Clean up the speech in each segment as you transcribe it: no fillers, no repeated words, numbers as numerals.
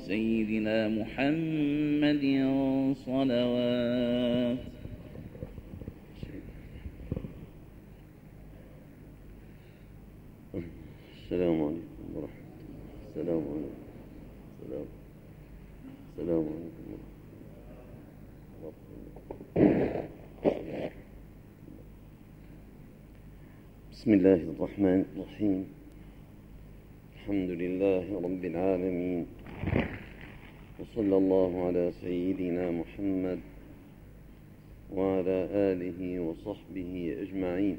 سيدنا محمد صلوات. السلام عليكم ورحمة الله. السلام عليكم ورحمة الله. بسم الله الرحمن الرحيم. الحمد لله رب العالمين، وصلى الله على سيدنا محمد وعلى آله وصحبه أجمعين.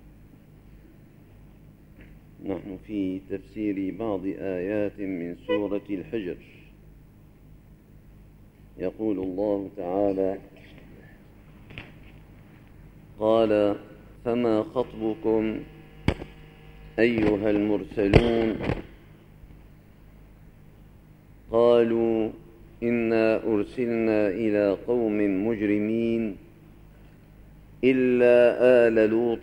نحن في تفسير بعض آيات من سورة الحجر. يقول الله تعالى: قال: فما خطبكم أيها المرسلون؟ قالوا: إنا أرسلنا إلى قوم مجرمين إلا آل لوط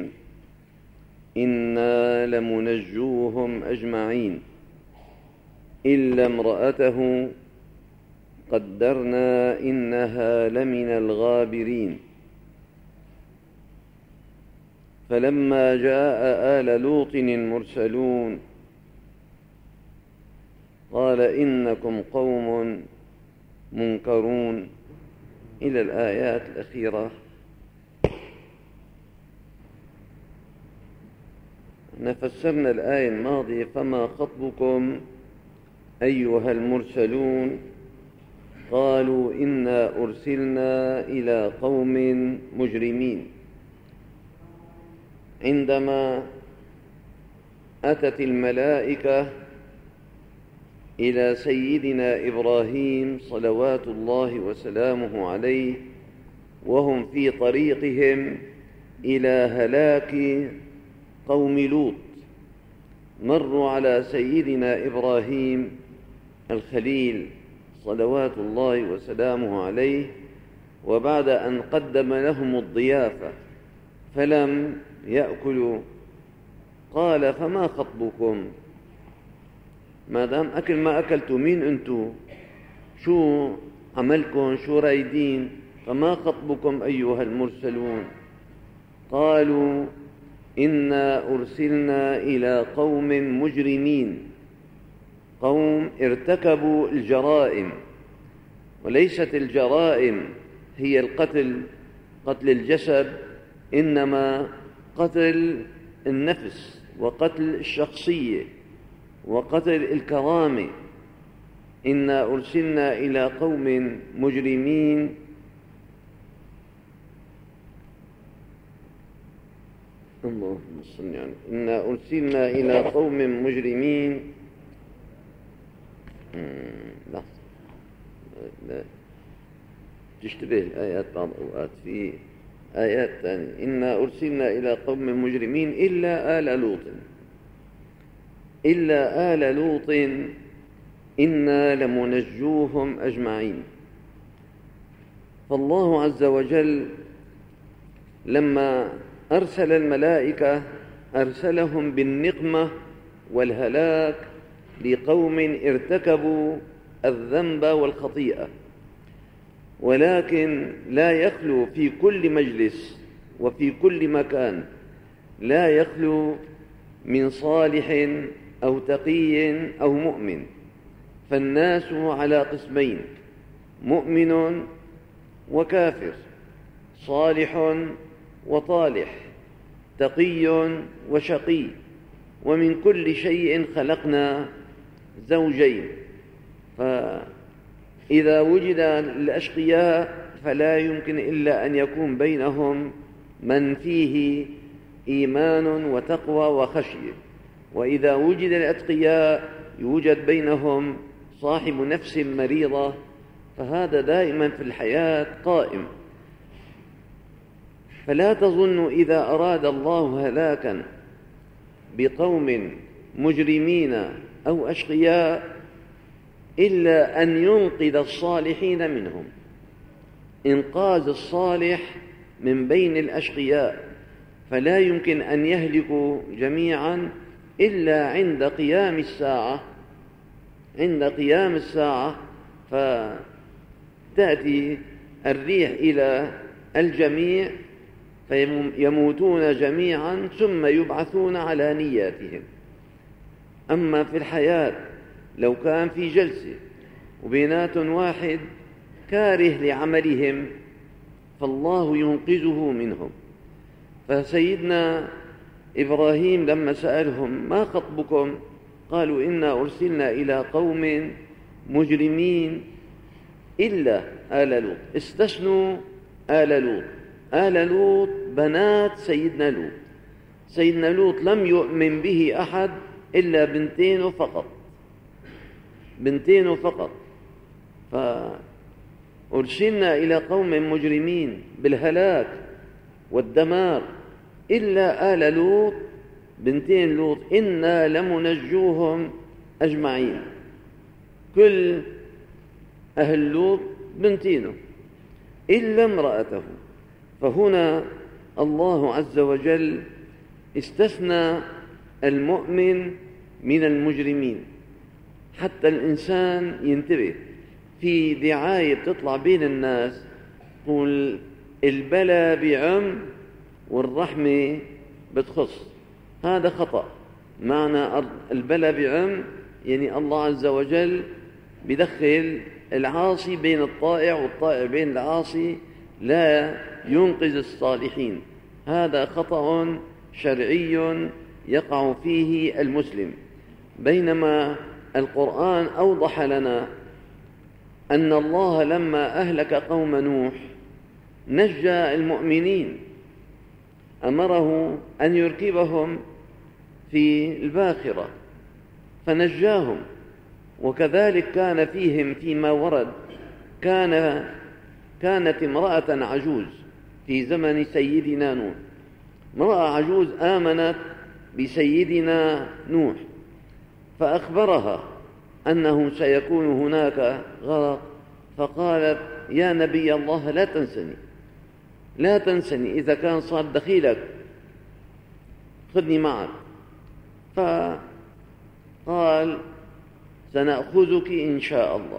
إنا لمنجوهم أجمعين إلا امرأته قدرنا إنها لمن الغابرين. فلما جاء آل لوط المرسلون قال: إنكم قوم منكرون، إلى الآيات الأخيرة. فسرنا الآية الماضية: فما خطبكم أيها المرسلون؟ قالوا: إنا أرسلنا إلى قوم مجرمين. عندما أتت الملائكة إلى سيدنا إبراهيم صلوات الله وسلامه عليه وهم في طريقهم إلى هلاك قوم لوط، مروا على سيدنا إبراهيم الخليل صلوات الله وسلامه عليه، وبعد أن قدم لهم الضيافة فلم يأكلوا قال: فما خطبكم؟ ما دام أكل ما أكلتوا، مين أنتوا؟ شو عملكم؟ شو رايدين؟ فما خطبكم أيها المرسلون؟ قالوا: إنا أرسلنا إلى قوم مجرمين، قوم ارتكبوا الجرائم، وليست الجرائم هي القتل، قتل الجسد، إنما قتل النفس وقتل الشخصية وقتل الكرامة. إنا أرسلنا إلى قوم مجرمين اللهم صل على النبي. إنا أرسلنا إلى قوم مجرمين. لا تشتبه الآيات بعض الأوقات، في آيات ثانية: إنا أرسلنا إلى قوم مجرمين إلا آل لوط، إلا آل لوط إنا لمنجوهم أجمعين. فالله عز وجل لما أرسل الملائكة أرسلهم بالنقمة والهلاك لقوم ارتكبوا الذنب والخطيئة، ولكن لا يخلو في كل مجلس وفي كل مكان، لا يخلو من صالح أو تقي أو مؤمن، فالناس على قسمين: مؤمن وكافر، صالح وطالح، تقي وشقي، ومن كل شيء خلقنا زوجين. فإذا وجد الأشقياء فلا يمكن إلا أن يكون بينهم من فيه إيمان وتقوى وخشية، وإذا وجد الأتقياء يوجد بينهم صاحب نفس مريضة، فهذا دائما في الحياة قائم. فلا تظن إذا أراد الله هلاكا بقوم مجرمين أو أشقياء إلا أن ينقذ الصالحين منهم، إنقاذ الصالح من بين الأشقياء، فلا يمكن أن يهلكوا جميعا إلا عند قيام الساعة، عند قيام الساعة فتأتي الريح إلى الجميع فيموتون جميعا ثم يبعثون على نياتهم. أما في الحياة لو كان في جلسة وبينات واحد كاره لعملهم فالله ينقذه منهم. فسيدنا إبراهيم لما سألهم ما خطبكم قالوا إنا أرسلنا إلى قوم مجرمين إلا آل لوط. استثنوا آل لوط. آل لوط بنات سيدنا لوط. سيدنا لوط لم يؤمن به أحد إلا بنتين فقط، بنتين فقط. فأرسلنا إلى قوم مجرمين بالهلاك والدمار إلا آل لوط بنتين لوط إنا لمنجوهم أجمعين. كل أهل لوط بنتينه إلا امرأته. فهنا الله عز وجل استثنى المؤمن من المجرمين حتى الإنسان ينتبه. في دعاية بتطلع بين الناس تقول البلاء بعم والرحمة بتخص، هذا خطأ. معنى البلاء بعم يعني الله عز وجل بدخل العاصي بين الطائع والطائع بين العاصي، لا ينقذ الصالحين. هذا خطأ شرعي يقع فيه المسلم. بينما القرآن أوضح لنا أن الله لما أهلك قوم نوح نجى المؤمنين، أمره أن يركبهم في الباخرة فنجاهم. وكذلك كان فيهم فيما ورد كانت امرأة عجوز في زمن سيدنا نوح، امرأة عجوز آمنت بسيدنا نوح فأخبرها أنه سيكون هناك غرق، فقالت يا نبي الله لا تنسني إذا كان صار دخيلك خذني معك. فقال سنأخذك إن شاء الله.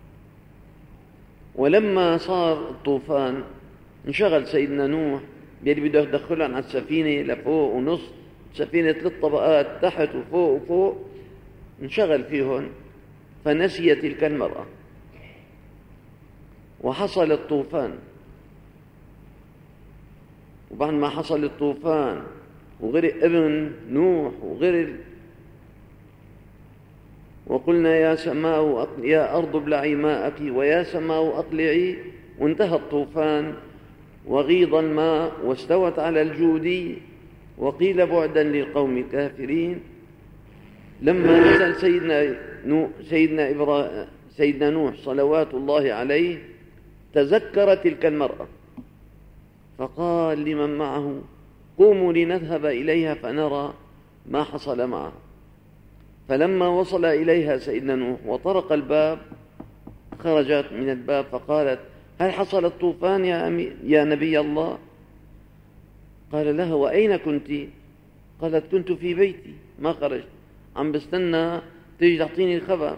ولما صار الطوفان انشغل سيدنا نوح بيلي بده يدخلهم على السفينة لفوق ونص، سفينة 3 طبقات تحت وفوق وفوق، انشغل فيهم فنسي تلك المرأة وحصل الطوفان. وبعد ما حصل الطوفان وغرق ابن نوح وغرق، وقلنا يا سماء يا أرض ابلعي ماءك ويا سماء أقلعي، وانتهى الطوفان وغيض الماء واستوت على الجودي وقيل بعدا للقوم الكافرين. لما نزل سيدنا نوح صلوات الله عليه تذكر تلك المرأة فقال لمن معه قوموا لنذهب إليها فنرى ما حصل معها. فلما وصل إليها سيدنا نوح وطرق الباب خرجت من الباب فقالت هل حصل الطوفان يا نبي الله؟ قال لها وأين كنت؟ قالت كنت في بيتي ما خرجت، عم بستنى تيجي تعطيني الخبر.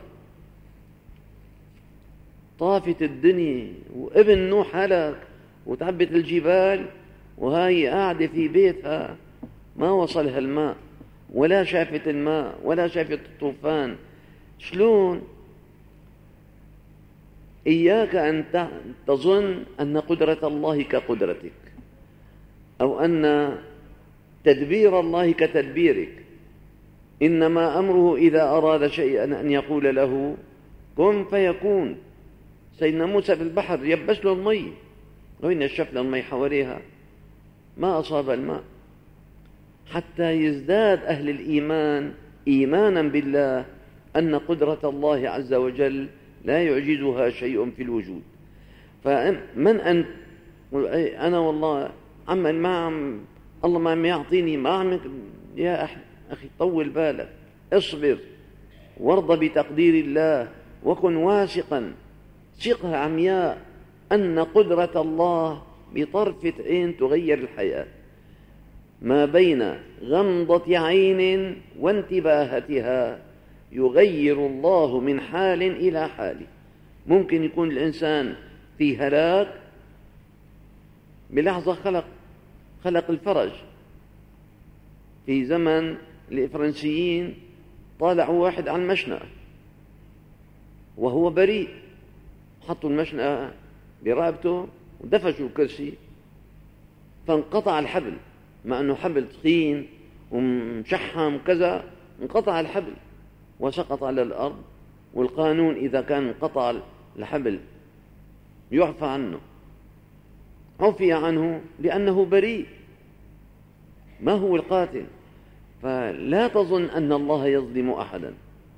طافت الدنيا وابن نوح هلك وتعبت الجبال وهي قاعدة في بيتها ما وصلها الماء ولا شافت الماء ولا شافت الطوفان. شلون؟ إياك أن تظن أن قدرة الله كقدرتك أو أن تدبير الله كتدبيرك. إنما أمره إذا أراد شيئا أن يقول له كن فيكون. سيدنا موسى في البحر يبس له المي، وين شاف له المي حواليها ما أصاب الماء، حتى يزداد أهل الإيمان إيمانا بالله أن قدرة الله عز وجل لا يعجزها شيء في الوجود. فمن أنت؟ أنا والله عمل الله ما عم يعطيني ما عم. يا أخي طول بالك، اصبر وارض بتقدير الله وكن واثقا ثقة عمياء أن قدرة الله بطرفة عين تغير الحياة. ما بين غمضة عين وانتباهتها يغير الله من حال إلى حال. ممكن يكون الإنسان في هلاك، بلحظة خلق الفرج. في زمن الفرنسيين طالعوا واحد على المشنقة وهو بريء، حطوا المشنقة برقبته ودفشوا الكرسي، فانقطع الحبل، مع أنه حبل تخين ومشحم كذا، انقطع الحبل وسقط على الأرض. والقانون إذا كان انقطع الحبل يعفى عنه، عفي عنه لأنه بريء، ما هو القاتل. فلا تظن أن الله يظلم أحدا.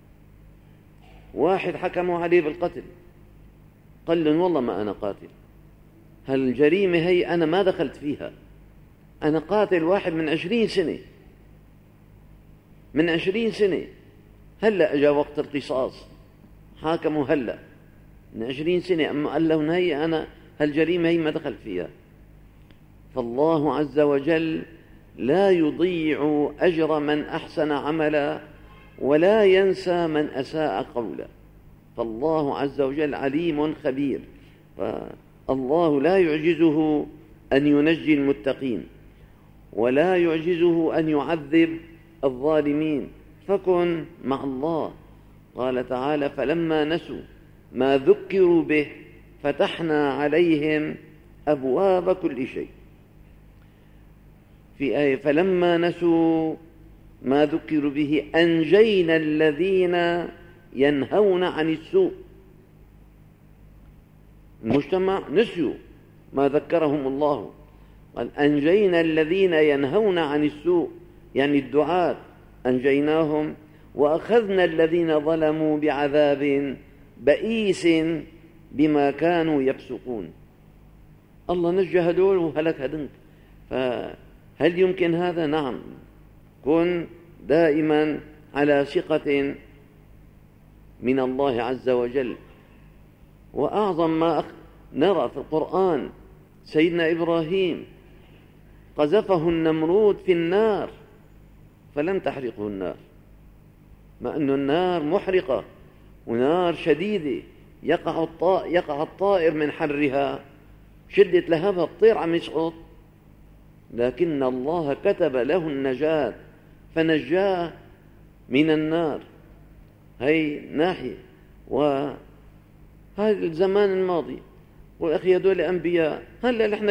واحد حكموا عليه بالقتل، قال لهم والله ما أنا قاتل، هالجريمة هي أنا ما دخلت فيها، أنا قاتل واحد من 20 سنة، من 20 سنة، هلأ أجا وقت القصاص، حاكموا هلأ من 20 سنة، أما قال لهم هي أنا هالجريمة هي ما دخلت فيها. فالله عز وجل لا يضيع أجر من أحسن عملا ولا ينسى من أساء قولا. فالله عز وجل عليم خبير، فالله لا يعجزه أن ينجي المتقين ولا يعجزه أن يعذب الظالمين، فكن مع الله. قال تعالى: فلما نسوا ما ذكروا به فتحنا عليهم أبواب كل شيء. في آية: فلما نسوا ما ذكروا به أنجينا الذين ينهون عن السوء. المجتمع نسيوا ما ذكرهم الله، قال أنجينا الذين ينهون عن السوء، يعني الدعاة أنجيناهم، وأخذنا الذين ظلموا بعذاب بئيس بما كانوا يفسقون. الله نجى هدول وهلك هدنك. فهل يمكن هذا؟ نعم. كن دائما على ثقة من الله عز وجل. وأعظم ما نرى في القرآن سيدنا إبراهيم قذفه النمرود في النار فلم تحرقه النار، مع أن النار محرقة ونار شديدة، يقع الطائر من حرها، شدة لهبها الطير عم يسقط، لكن الله كتب له النجاة فنجاه من النار. هي ناحية. وهذا الزمان الماضي، والأخي هذول أنبياء. هلأ نحن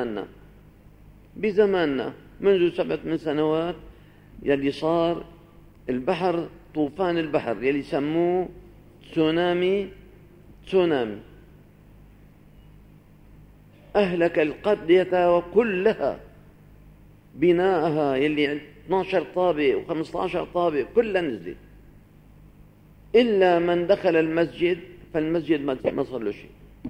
بزماننا منذ 7 سنوات يلي صار البحر، طوفان البحر يلي سموه تسونامي، أهلك القرية وكلها، بناءها يلي 12 طابق و15 طابق كلها نزلت، إلا من دخل المسجد، فالمسجد ما صار له شيء.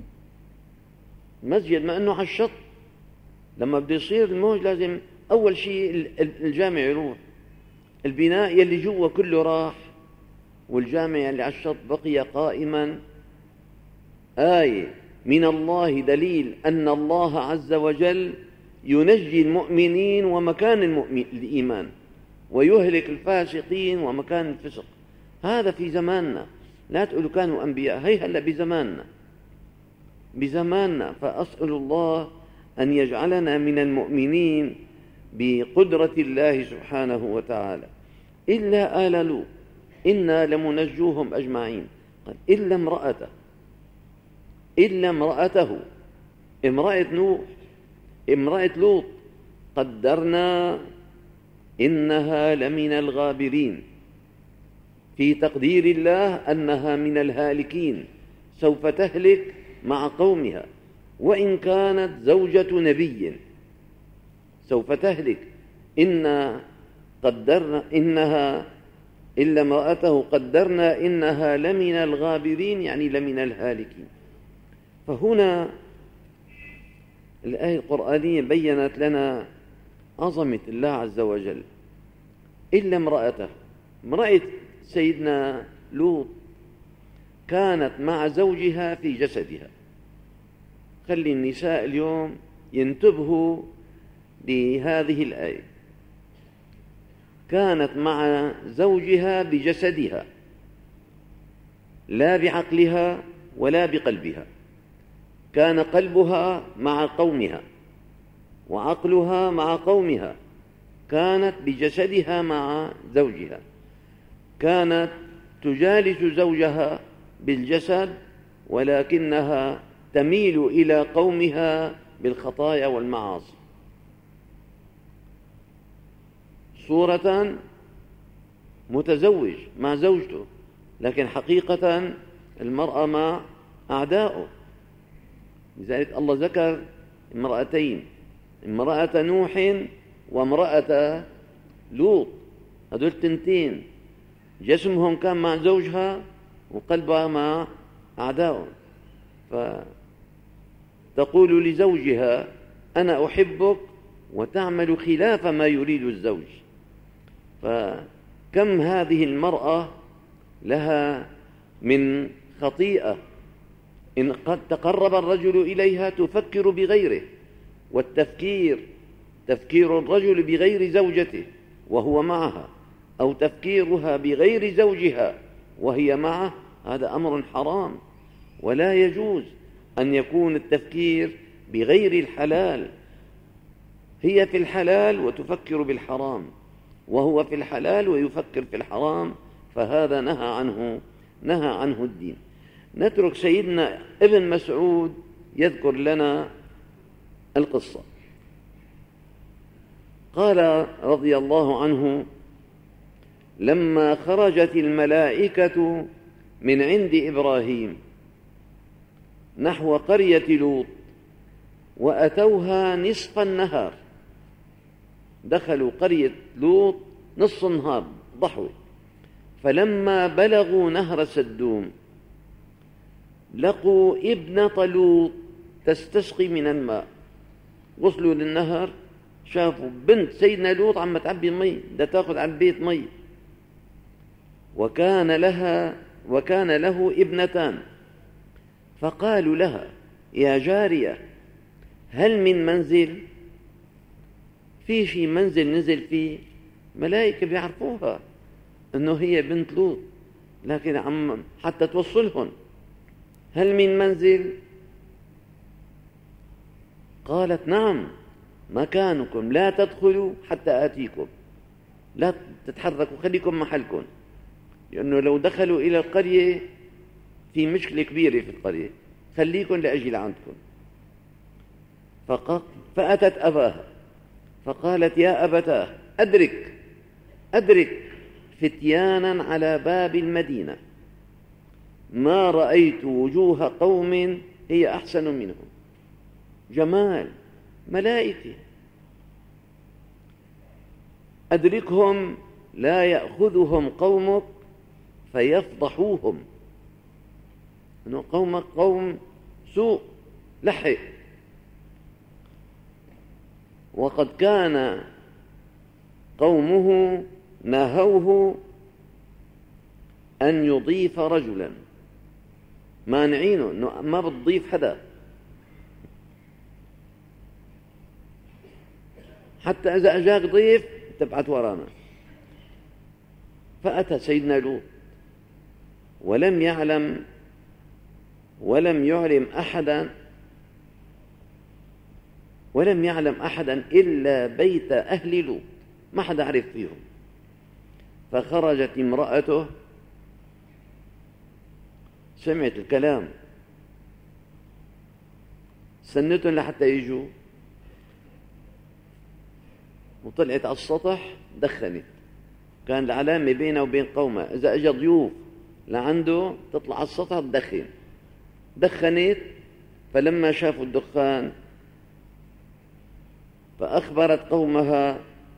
المسجد ما أنه على الشط، لما بده يصير الموج لازم أول شيء الجامع يروح، البناء يلي جوا كله راح، والجامع يلي على الشط بقي قائما. آية من الله دليل أن الله عز وجل ينجي المؤمنين ومكان الإيمان، ويهلك الفاسقين ومكان الفسق. هذا في زماننا، لا تقولوا كانوا أنبياء، هي هلأ بزماننا. فأسأل الله أن يجعلنا من المؤمنين بقدرة الله سبحانه وتعالى. إلا آل لوط إنا لمنجوهم أجمعين. قال إلا امرأته، امرأة لوط قدرنا إنها لمن الغابرين، في تقدير الله أنها من الهالكين، سوف تهلك مع قومها، وإن كانت زوجة نبي سوف تهلك. إلا امرأته قدرنا إنها لمن الغابرين، يعني لمن الهالكين. فهنا الآية القرآنية بيّنت لنا عظمة الله عز وجل. إلا امرأته، امرأة سيدنا لوط كانت مع زوجها في جسدها. خلي النساء اليوم ينتبهوا لهذه الآية. كانت مع زوجها بجسدها، لا بعقلها ولا بقلبها، كان قلبها مع قومها وعقلها مع قومها، كانت بجسدها مع زوجها، كانت تجالس زوجها بالجسد ولكنها تميل إلى قومها بالخطايا والمعاصي. صورة متزوج مع زوجته، لكن حقيقة المرأة مع أعدائه. لذلك الله ذكر امرأتين، امرأة نوح وامرأة لوط، هذول تنتين جسمهم كان مع زوجها وقلبها مع أعدائهم، فتقول لزوجها أنا أحبك وتعمل خلاف ما يريد الزوج. فكم هذه المرأة لها من خطيئة، إن قد تقرب الرجل إليها تفكر بغيره، تفكير الرجل بغير زوجته وهو معها، أو تفكيرها بغير زوجها وهي معه، هذا أمر حرام، ولا يجوز أن يكون التفكير بغير الحلال. هي في الحلال وتفكر بالحرام، وهو في الحلال ويفكر في الحرام، فهذا نهى عنه الدين. نترك سيدنا ابن مسعود يذكر لنا القصة. قال رضي الله عنه: لما خرجت الملائكة من عند إبراهيم نحو قرية لوط وأتوها نصف النهار، دخلوا قرية لوط نصف النهار ضحوة، فلما بلغوا نهر سدوم لقوا ابنة لوط تستسقي من الماء. وصلوا للنهر شافوا بنت سيدنا لوط عم تعبي مي، بدها تاخذ على البيت مي، وكان له ابنتان، فقالوا لها: يا جارية هل من منزل؟ في منزل نزل فيه ملائكة بيعرفوها انه هي بنت لوط، لكن حتى توصلهم، هل من منزل؟ قالت: نعم، مكانكم لا تدخلوا حتى آتيكم، لا تتحركوا، خليكم محلكم، لأنه لو دخلوا إلى القرية في مشكلة كبيرة في القرية، خليكم لأجل عندكم. فأتت أباها فقالت: يا أبتاه أدرك فتيانا على باب المدينة ما رأيت وجوه قوم هي أحسن منهم، جمال ملائكة، أدركهم لا يأخذهم قومك فيفضحوهم، إنه قومك قوم سوء لحق. وقد كان قومه نهوه أن يضيف رجلا، مانعينه إنه ما بتضيف حدا، حتى إذا أجاك ضيف تبعت ورانا. فأتى سيدنا لوط ولم يعلم أحدا إلا بيت أهل لوط، ما حدا عرف فيهم. فخرجت امرأته، سمعت الكلام، سنتهم لحتى يجوا، وطلعت على السطح دخنت. كان العلامة بينه وبين قومه إذا أجى ضيوف لعنده تطلع على السطح تدخن. دخنت، فلما شافوا الدخان فأخبرت قومها،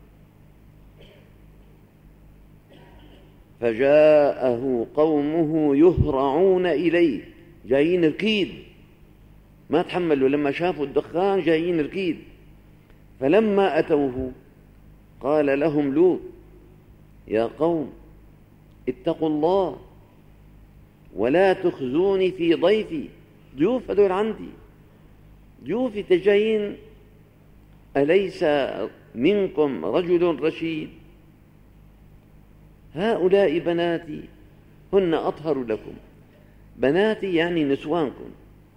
فجاءه قومه يهرعون إليه، جايين ركيد، ما تحملوا، لما شافوا الدخان جايين ركيد. فلما أتوه قال لهم لوط: يا قوم اتقوا الله ولا تخزوني في ضيفي، ضيوف هذول عندي، ضيوفي تجايين، أليس منكم رجل رشيد؟ هؤلاء بناتي هن أطهر لكم، بناتي يعني نسوانكم.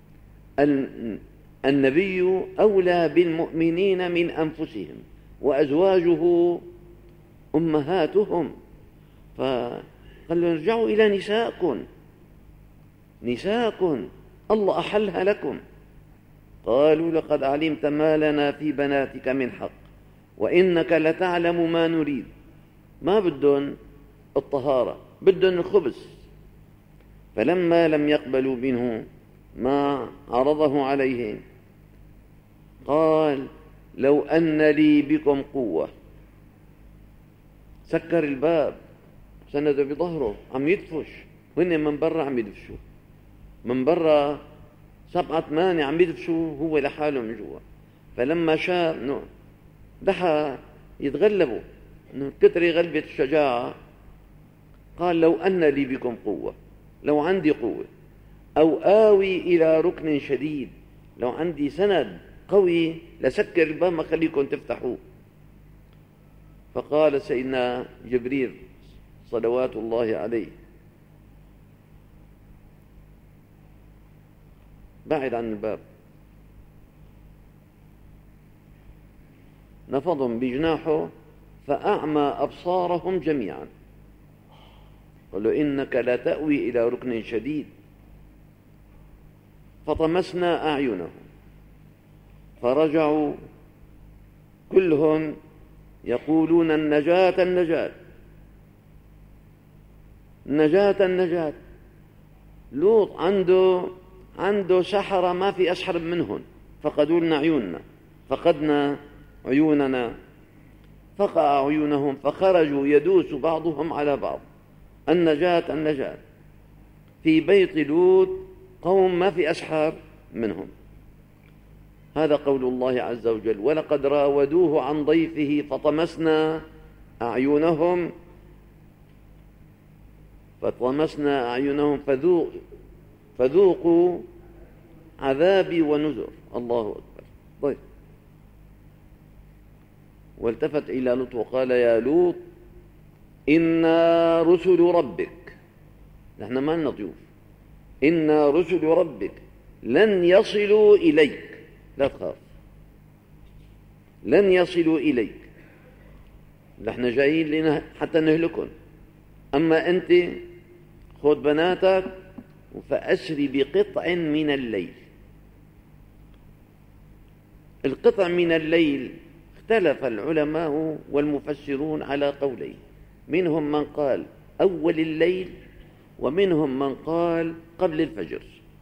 النبي أولى بالمؤمنين من أنفسهم وأزواجه أمهاتهم، فقال له ارجعوا إلى نساءكم الله أحلها لكم. قالوا لقد علمت ما لنا في بناتك من حق وإنك لتعلم ما نريد. ما بدهم الطهارة، بدهم الخبز. فلما لم يقبلوا منه ما عرضه عليهم قال لو أن لي بكم قوة. سكر الباب، سند بظهره، عم يدفش، هن من برا عم يدفشوا، من برا 7-8 عم يدفشوا، هو لحاله من جوا. فلما شاف انه دحى يتغلبوا، انه كتر غلبة الشجاعة، قال لو أن لي بكم قوة، لو عندي قوة، أو آوي إلى ركن شديد، لو عندي سند قوي لسكر الباب ما خليكم تفتحوه. فقال سيدنا جبريل صلوات الله عليه بعد عن الباب، نفضهم بجناحه فأعمى أبصارهم جميعا. قال له إنك لا تأوي إلى ركن شديد. فطمسنا أعينهم فرجعوا كلهم يقولون النجاة النجاة النجاة النجاة. لوط عنده سحرة ما في أسحر منهم، فقدوا لنا عيوننا، فقدنا عيوننا. فقع عيونهم فخرجوا يدوس بعضهم على بعض. النجاة النجاة. في بيت لوط قوم ما في أسحار منهم. هذا قول الله عز وجل ولقد راودوه عن ضيفه فطمسنا أعينهم فذوقوا عذابي ونذر. الله أكبر. طيب، والتفت إلى لوط وقال يا لوط إنا رسل ربك، نحن ما لنا ضيوف، إنا رسل ربك لن يصلوا إليك، لا تخاف، لن يصلوا إليك، نحن جايين حتى نهلكن. أما أنت خذ بناتك فأسري بقطع من الليل. القطع من الليل اختلف العلماء والمفسرون على قولين، منهم من قال أول الليل ومنهم من قال قبل الفجر،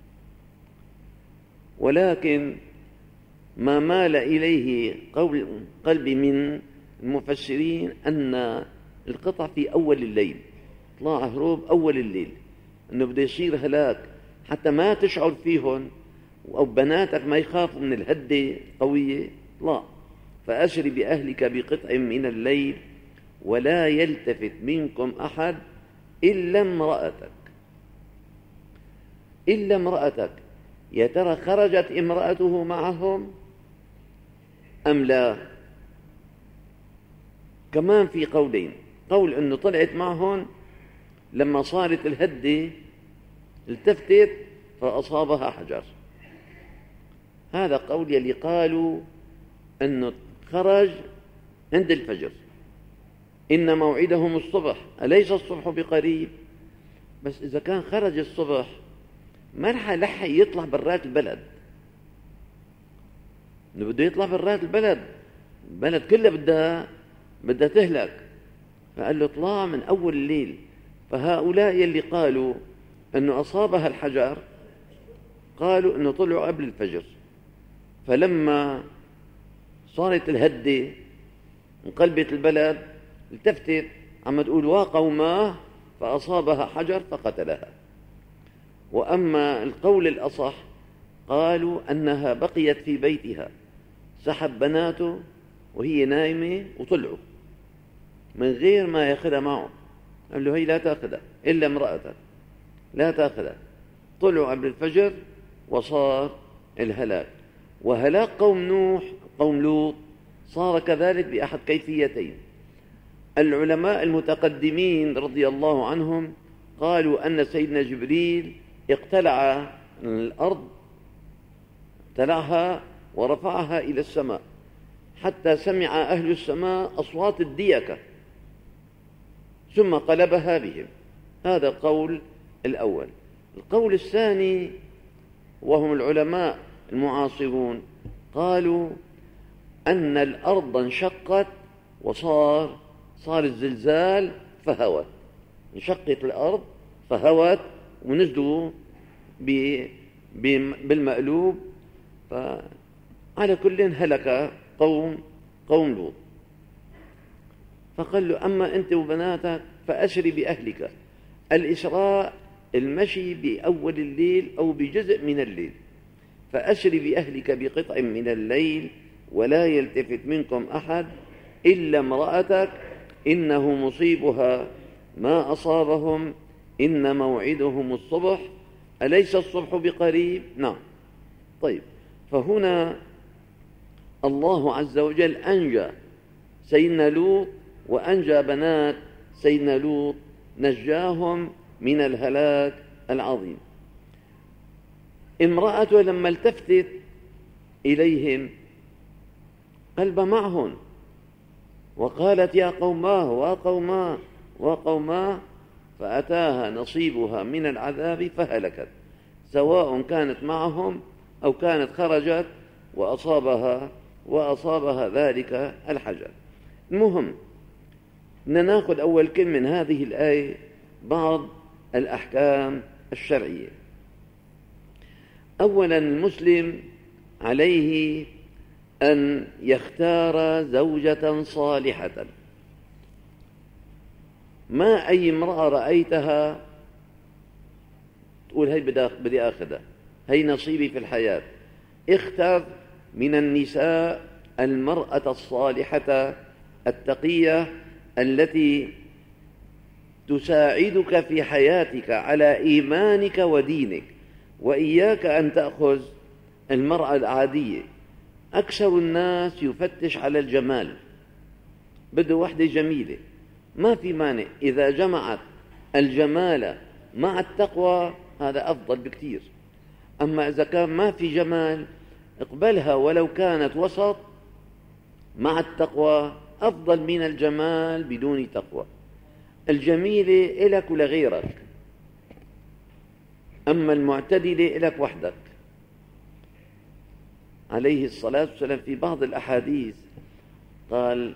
ولكن ما مال إليه قلبي من المفسرين أن القطع في أول الليل، طلع هروب أول الليل، أنه بده يصير هلاك حتى ما تشعر فيهم أو بناتك ما يخافوا من الهدة قوية. طلع فأسر بأهلك بقطع من الليل ولا يلتفت منكم أحد إلا امرأتك. يا ترى خرجت امرأته معهم أم لا؟ كمان في قولين، قول أنه طلعت معهم لما صارت الهدة التفتت فأصابها حجر، هذا قول يلي قالوا أنه خرج عند الفجر، إن موعدهم الصبح أليس الصبح بقريب. بس إذا كان خرج الصبح ما رح يطلع برات البلد، إنه بده يطلع برات البلد كلها بدها تهلك، فقال له اطلع من أول الليل. فهؤلاء يلي قالوا أنه أصابها الحجر قالوا أنه طلعوا قبل الفجر، فلما صارت الهدة انقلبت البلد التفتت عم تقول وقوماه فأصابها حجر فقتلها. وأما القول الأصح قالوا أنها بقيت في بيتها، سحب بناته وهي نايمة وطلعوا من غير ما يأخذها معه، قال له هي لا تأخذها إلا امرأتك، لا تأخذها. طلعوا قبل الفجر وصار الهلاك. وهلاك قوم لوط صار كذلك بأحد كيفيتين. العلماء المتقدمين رضي الله عنهم قالوا أن سيدنا جبريل اقتلع الأرض، اقتلعها ورفعها إلى السماء حتى سمع أهل السماء أصوات الديكة ثم قلبها بهم. هذا القول الأول. القول الثاني وهم العلماء المعاصرون قالوا أن الأرض انشقت وصار الزلزال فهوت، انشقت الأرض فهوت ونزلوا بالمقلوب. فعلى كل هلك قوم لوط. فقال له أما أنت وبناتك فأسري بأهلك. الإسراء المشي بأول الليل أو بجزء من الليل. فأسري بأهلك بقطع من الليل ولا يلتفت منكم أحد إلا امرأتك إنه مصيبها ما أصابهم إن موعدهم الصبح أليس الصبح بقريب؟ نعم. طيب، فهنا الله عز وجل أنجى سيدنا لوط وأنجى بنات سيدنا لوط، نجاهم من الهلاك العظيم. امرأته لما التفتت إليهم قلب معهم وقالت يا قوماه وقوماه فأتاها نصيبها من العذاب فهلكت، سواء كانت معهم أو كانت خرجت وأصابها ذلك الحجر. المهم نأخذ أول كلمة من هذه الآية بعض الأحكام الشرعية. أولا، المسلم عليه أن يختار زوجة صالحة. ما أي امرأة رأيتها تقول هي بدي أخذها، هي نصيبي في الحياة. اختر من النساء المرأة الصالحة التقية التي تساعدك في حياتك على إيمانك ودينك، وإياك أن تأخذ المرأة العادية. أكثر الناس يفتش على الجمال، بده وحدة جميلة. ما في مانع إذا جمعت الجمال مع التقوى، هذا أفضل بكثير. أما إذا كان ما في جمال اقبلها ولو كانت وسط، مع التقوى أفضل من الجمال بدون تقوى. الجميلة إلك ولغيرك، أما المعتدلة إلك وحدك. عليه الصلاة والسلام في بعض الأحاديث قال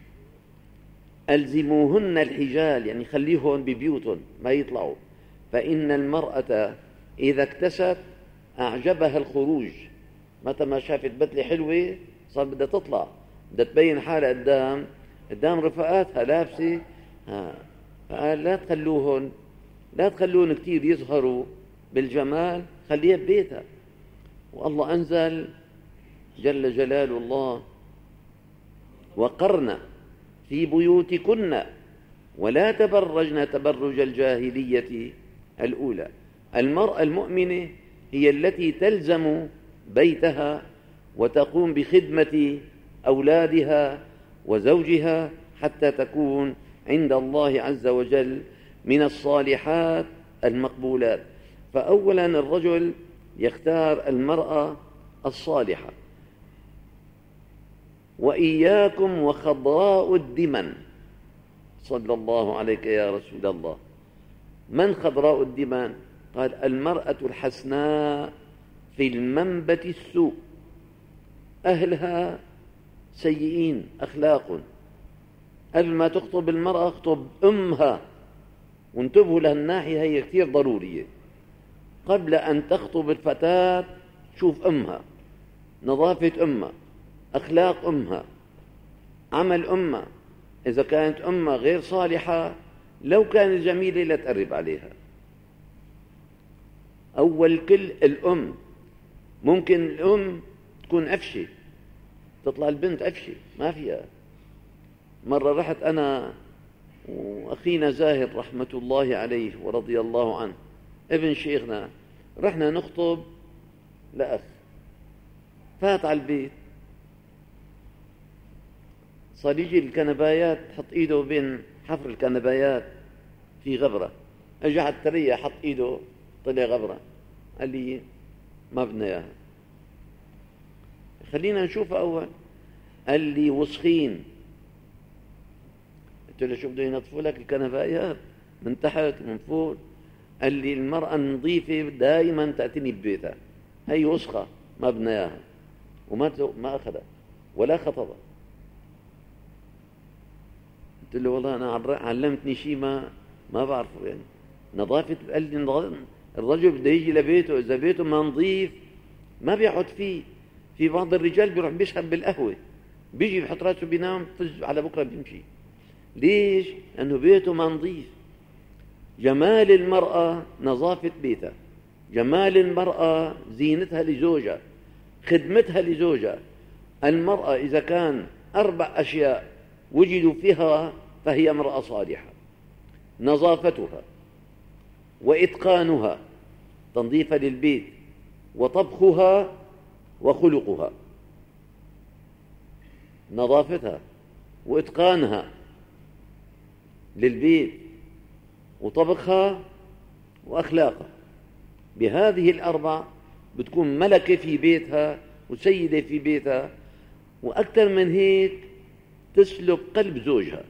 ألزموهن الحجال، يعني خليهن ببيوتهم ما يطلعوا، فإن المرأة إذا اكتست أعجبها الخروج. متى ما شافت بدلة حلوة صار بدها تطلع، بدها تبين حالها قدام رفقاتها لابسة. فقال لا تخلوهن كتير يظهروا بالجمال، خليها ببيتها. والله أنزل جل جلال الله وقرن في بيوتكن ولا تبرجن تبرج الجاهلية الأولى. المرأة المؤمنة هي التي تلزم بيتها وتقوم بخدمة أولادها وزوجها حتى تكون عند الله عز وجل من الصالحات المقبولات. فأولا الرجل يختار المرأة الصالحة. وإياكم وخضراء الدمن، صلى الله عليك يا رسول الله. من خضراء الدمن؟ قال المرأة الحسناء في المنبت السوء، أهلها سيئين أخلاق. قبل ما تخطب المرأة اخطب أمها، وانتبهوا لهالناحية هي كثير ضرورية. قبل أن تخطب الفتاة شوف أمها، نظافة أمها، أخلاق أمها، عمل أمها. إذا كانت أمها غير صالحة لو كانت جميلة لا تقرب عليها. أول كل الأم، ممكن الأم تكون أفشة، تطلع البنت أفشة ما فيها. مرة رحت أنا وأخينا زاهر رحمة الله عليه ورضي الله عنه ابن شيخنا، رحنا نخطب لأخ، فات على البيت صار يجي الكنبايات، حط ايده بين حفر الكنبايات في غبرة، اجى على الترية حط ايده طلع غبرة. قال لي ما بدنا إياها. خلينا نشوفها أول. قال لي وسخين. قلت له شو بده ينظفوا لك الكنفايات من تحت ومن فوق؟ قال لي المرأة النظيفة دائما تأتيني ببيتها، هي وسخة ما بدنا إياها. وما أخذها ولا خطبها. قلت له والله أنا علمتني شيء ما بعرفه يعني نظافة. قال لي الرجل بده يجي لبيته، إذا بيته ما نظيف ما بيقعد فيه. في بعض الرجال بيروح بيشرب بالقهوة، بيجي بحط راسه بينام فز على بكرة بيمشي. ليش؟ لأنه بيته ما نظيف. جمال المرأة نظافة بيتها، جمال المرأة زينتها لزوجها، خدمتها لزوجها. المرأة إذا كان 4 أشياء وجدوا فيها فهي امرأة صالحة: نظافتها، وإتقانها تنظيفها للبيت، وطبخها، وخلقها. نظافتها وإتقانها للبيت وطبخها وأخلاقها، بهذه ال4 بتكون ملكة في بيتها وسيدة في بيتها. وأكثر من هيك تسلب قلب زوجها،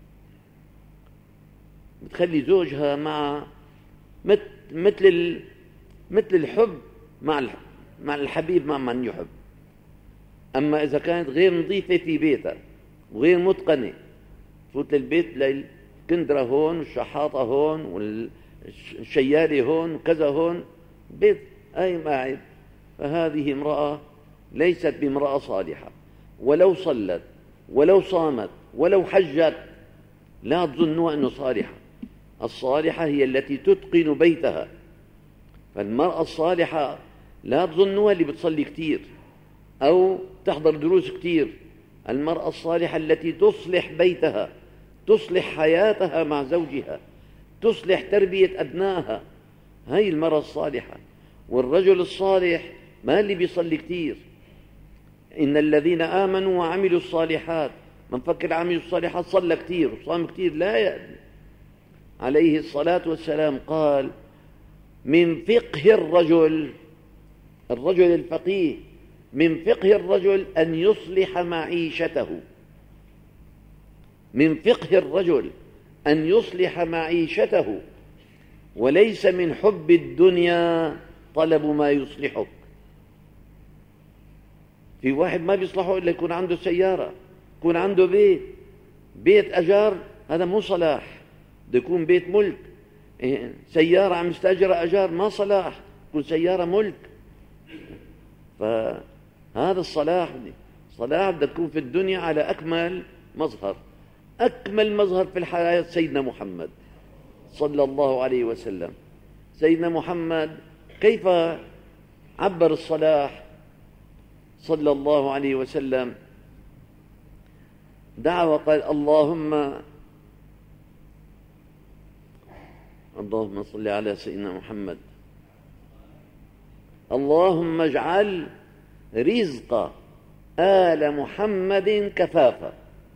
بتخلي زوجها مع مثل الحب مع الحبيب مع من يحب. أما إذا كانت غير نظيفة في بيتها وغير متقنة، تفوت للبيت الكندرة هون والشحاطة هون والشيالة هون وكذا هون، بيت أي ماعب. فهذه امرأة ليست بامرأة صالحة. ولو صلت ولو صامت ولو حجت لا تظنوا أنه صالحة. الصالحة هي التي تتقن بيتها. فالمرأة الصالحة لا تظنوها اللي بتصلي كتير أو تحضر دروس كتير. المرأة الصالحة التي تصلح بيتها، تصلح حياتها مع زوجها، تصلح تربية أبنائها، هاي المرأة الصالحة. والرجل الصالح ما اللي بيصلي كتير. إن الذين آمنوا وعملوا الصالحات، من فكر عملوا الصالحات صلى كتير وصام كتير لا يأذن. عليه الصلاة والسلام قال: من فقه الرجل الفقيه، من فقه الرجل أن يصلح معيشته. من فقه الرجل أن يصلح معيشته، وليس من حب الدنيا طلب ما يصلحك. في واحد ما بيصلحه إلا يكون عنده سيارة، يكون عنده بيت أجار، هذا مو صلاح. بده يكون بيت ملك. سيارة عم يستأجر أجار ما صلاح، يكون سيارة ملك. فهذا الصلاح بده يكون في الدنيا على أكمل مظهر. أكمل مظهر في الحياة سيدنا محمد صلى الله عليه وسلم. سيدنا محمد كيف عبر الصلاح صلى الله عليه وسلم؟ دعا وقال: اللهم صل على سيدنا محمد. اللهم اجعل رزق آل محمد كفافا.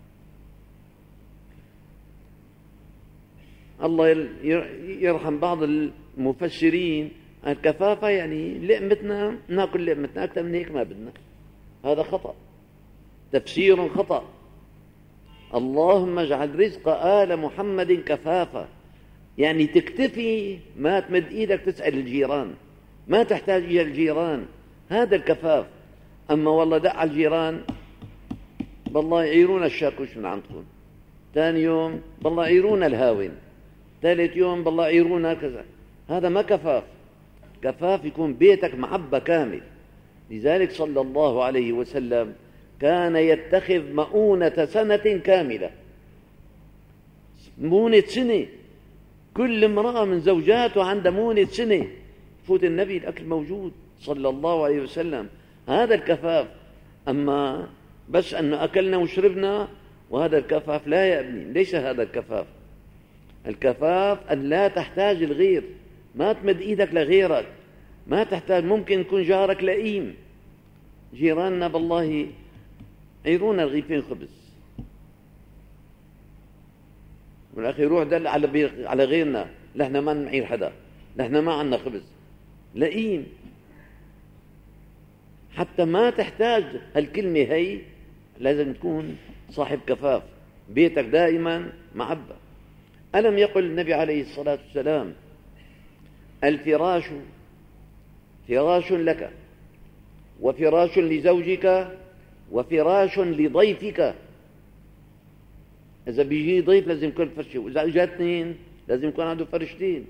الله يرحم بعض المفسرين، الكفافة يعني لقمتنا ناكل لقمتنا، أكثر من هيك ما بدنا. هذا خطأ، تفسير خطأ. اللهم اجعل رزق آل محمد كفافا، يعني تكتفي، ما تمد إيدك تسأل الجيران، ما تحتاج إلى الجيران. هذا الكفاف. أما والله دع على الجيران، بالله يعيرونا الشاكوش من عندكم، ثاني يوم بالله يعيرونا الهاون، ثالث يوم بالله يعيرونا كذا. هذا ما كفاف. كفاف يكون بيتك معبى كامل. لذلك صلى الله عليه وسلم كان يتخذ مؤونة سنة كاملة، مؤونة سنة. كل امرأة من زوجاته عندها مؤونة سنة، فوت النبي الأكل موجود صلى الله عليه وسلم. هذا الكفاف. أما بس أن أكلنا وشربنا وهذا الكفاف لا يا ابني، ليس هذا الكفاف. الكفاف أن لا تحتاج الغير، ما تمد إيدك لغيرك، ما تحتاج. ممكن يكون جارك لئيم، جيراننا بالله عيرونا رغيفين خبز، والأخي يروح دل على غيرنا، نحن ما نعير حدا. نحن ما عندنا خبز، لئيم. حتى ما تحتاج هالكلمة هي، لازم تكون صاحب كفاف، بيتك دائما معبى. ألم يقل النبي عليه الصلاة والسلام: الفراش فراش لك، وفراش لزوجك، وفراش لضيفك. إذا بيجي ضيف لازم يكون فرشة، وإذا جاء اثنين لازم يكون عنده فرشتين.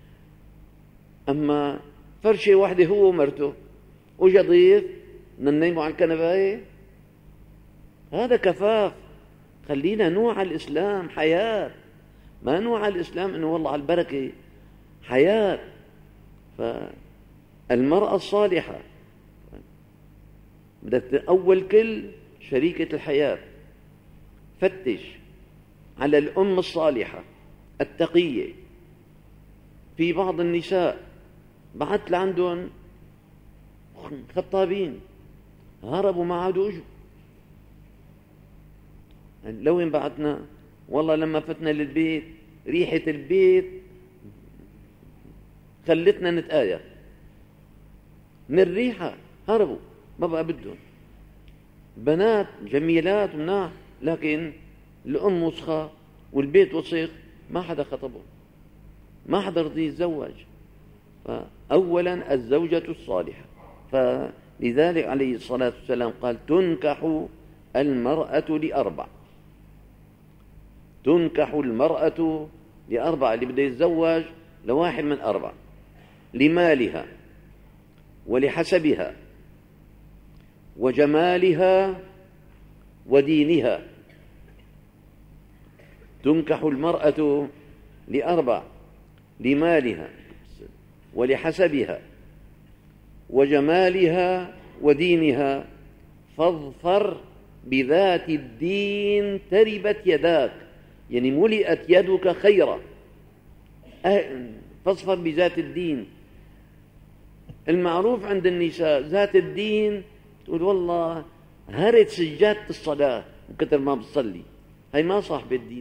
أما فرشة واحدة هو ومرته، وجا ضيف ننيموا على الكنباية، هذا كفاف. خلينا نوع على الإسلام حياة، ما نوع على الإسلام إنه والله على البركة، حياة. فالمرأة الصالحة بدك أول كل شريكة الحياة. فتش على الأم الصالحة التقية. في بعض النساء بعت لعندهم خطابين، هربوا ما عادوا اجوا. لوين بعتنا؟ والله لما فتنا للبيت ريحة البيت خلتنا نتآية من الريحة، هربوا ما بقى بدهم. بنات جميلات مناح، لكن الأم وسخة والبيت وسخ، ما حدا خطبه، ما حدا رضي يتزوج. فأولا الزوجة الصالحة. فلذلك عليه الصلاة والسلام قال: تنكح المرأة لأربع. تنكح المرأة لأربع، اللي بده يتزوج لواحد من أربع: لمالها، ولحسبها، وجمالها، ودينها. تنكح المرأة لأربع: لمالها، ولحسبها، وجمالها، ودينها، فاظفر بذات الدين تربت يداك. يعني ملئت يدك خيرا، فاظفر بذات الدين. المعروف عند النساء ذات الدين، تقول والله هرت سجادة الصلاة من كثر ما بتصلي، هي ما صاحب الدين.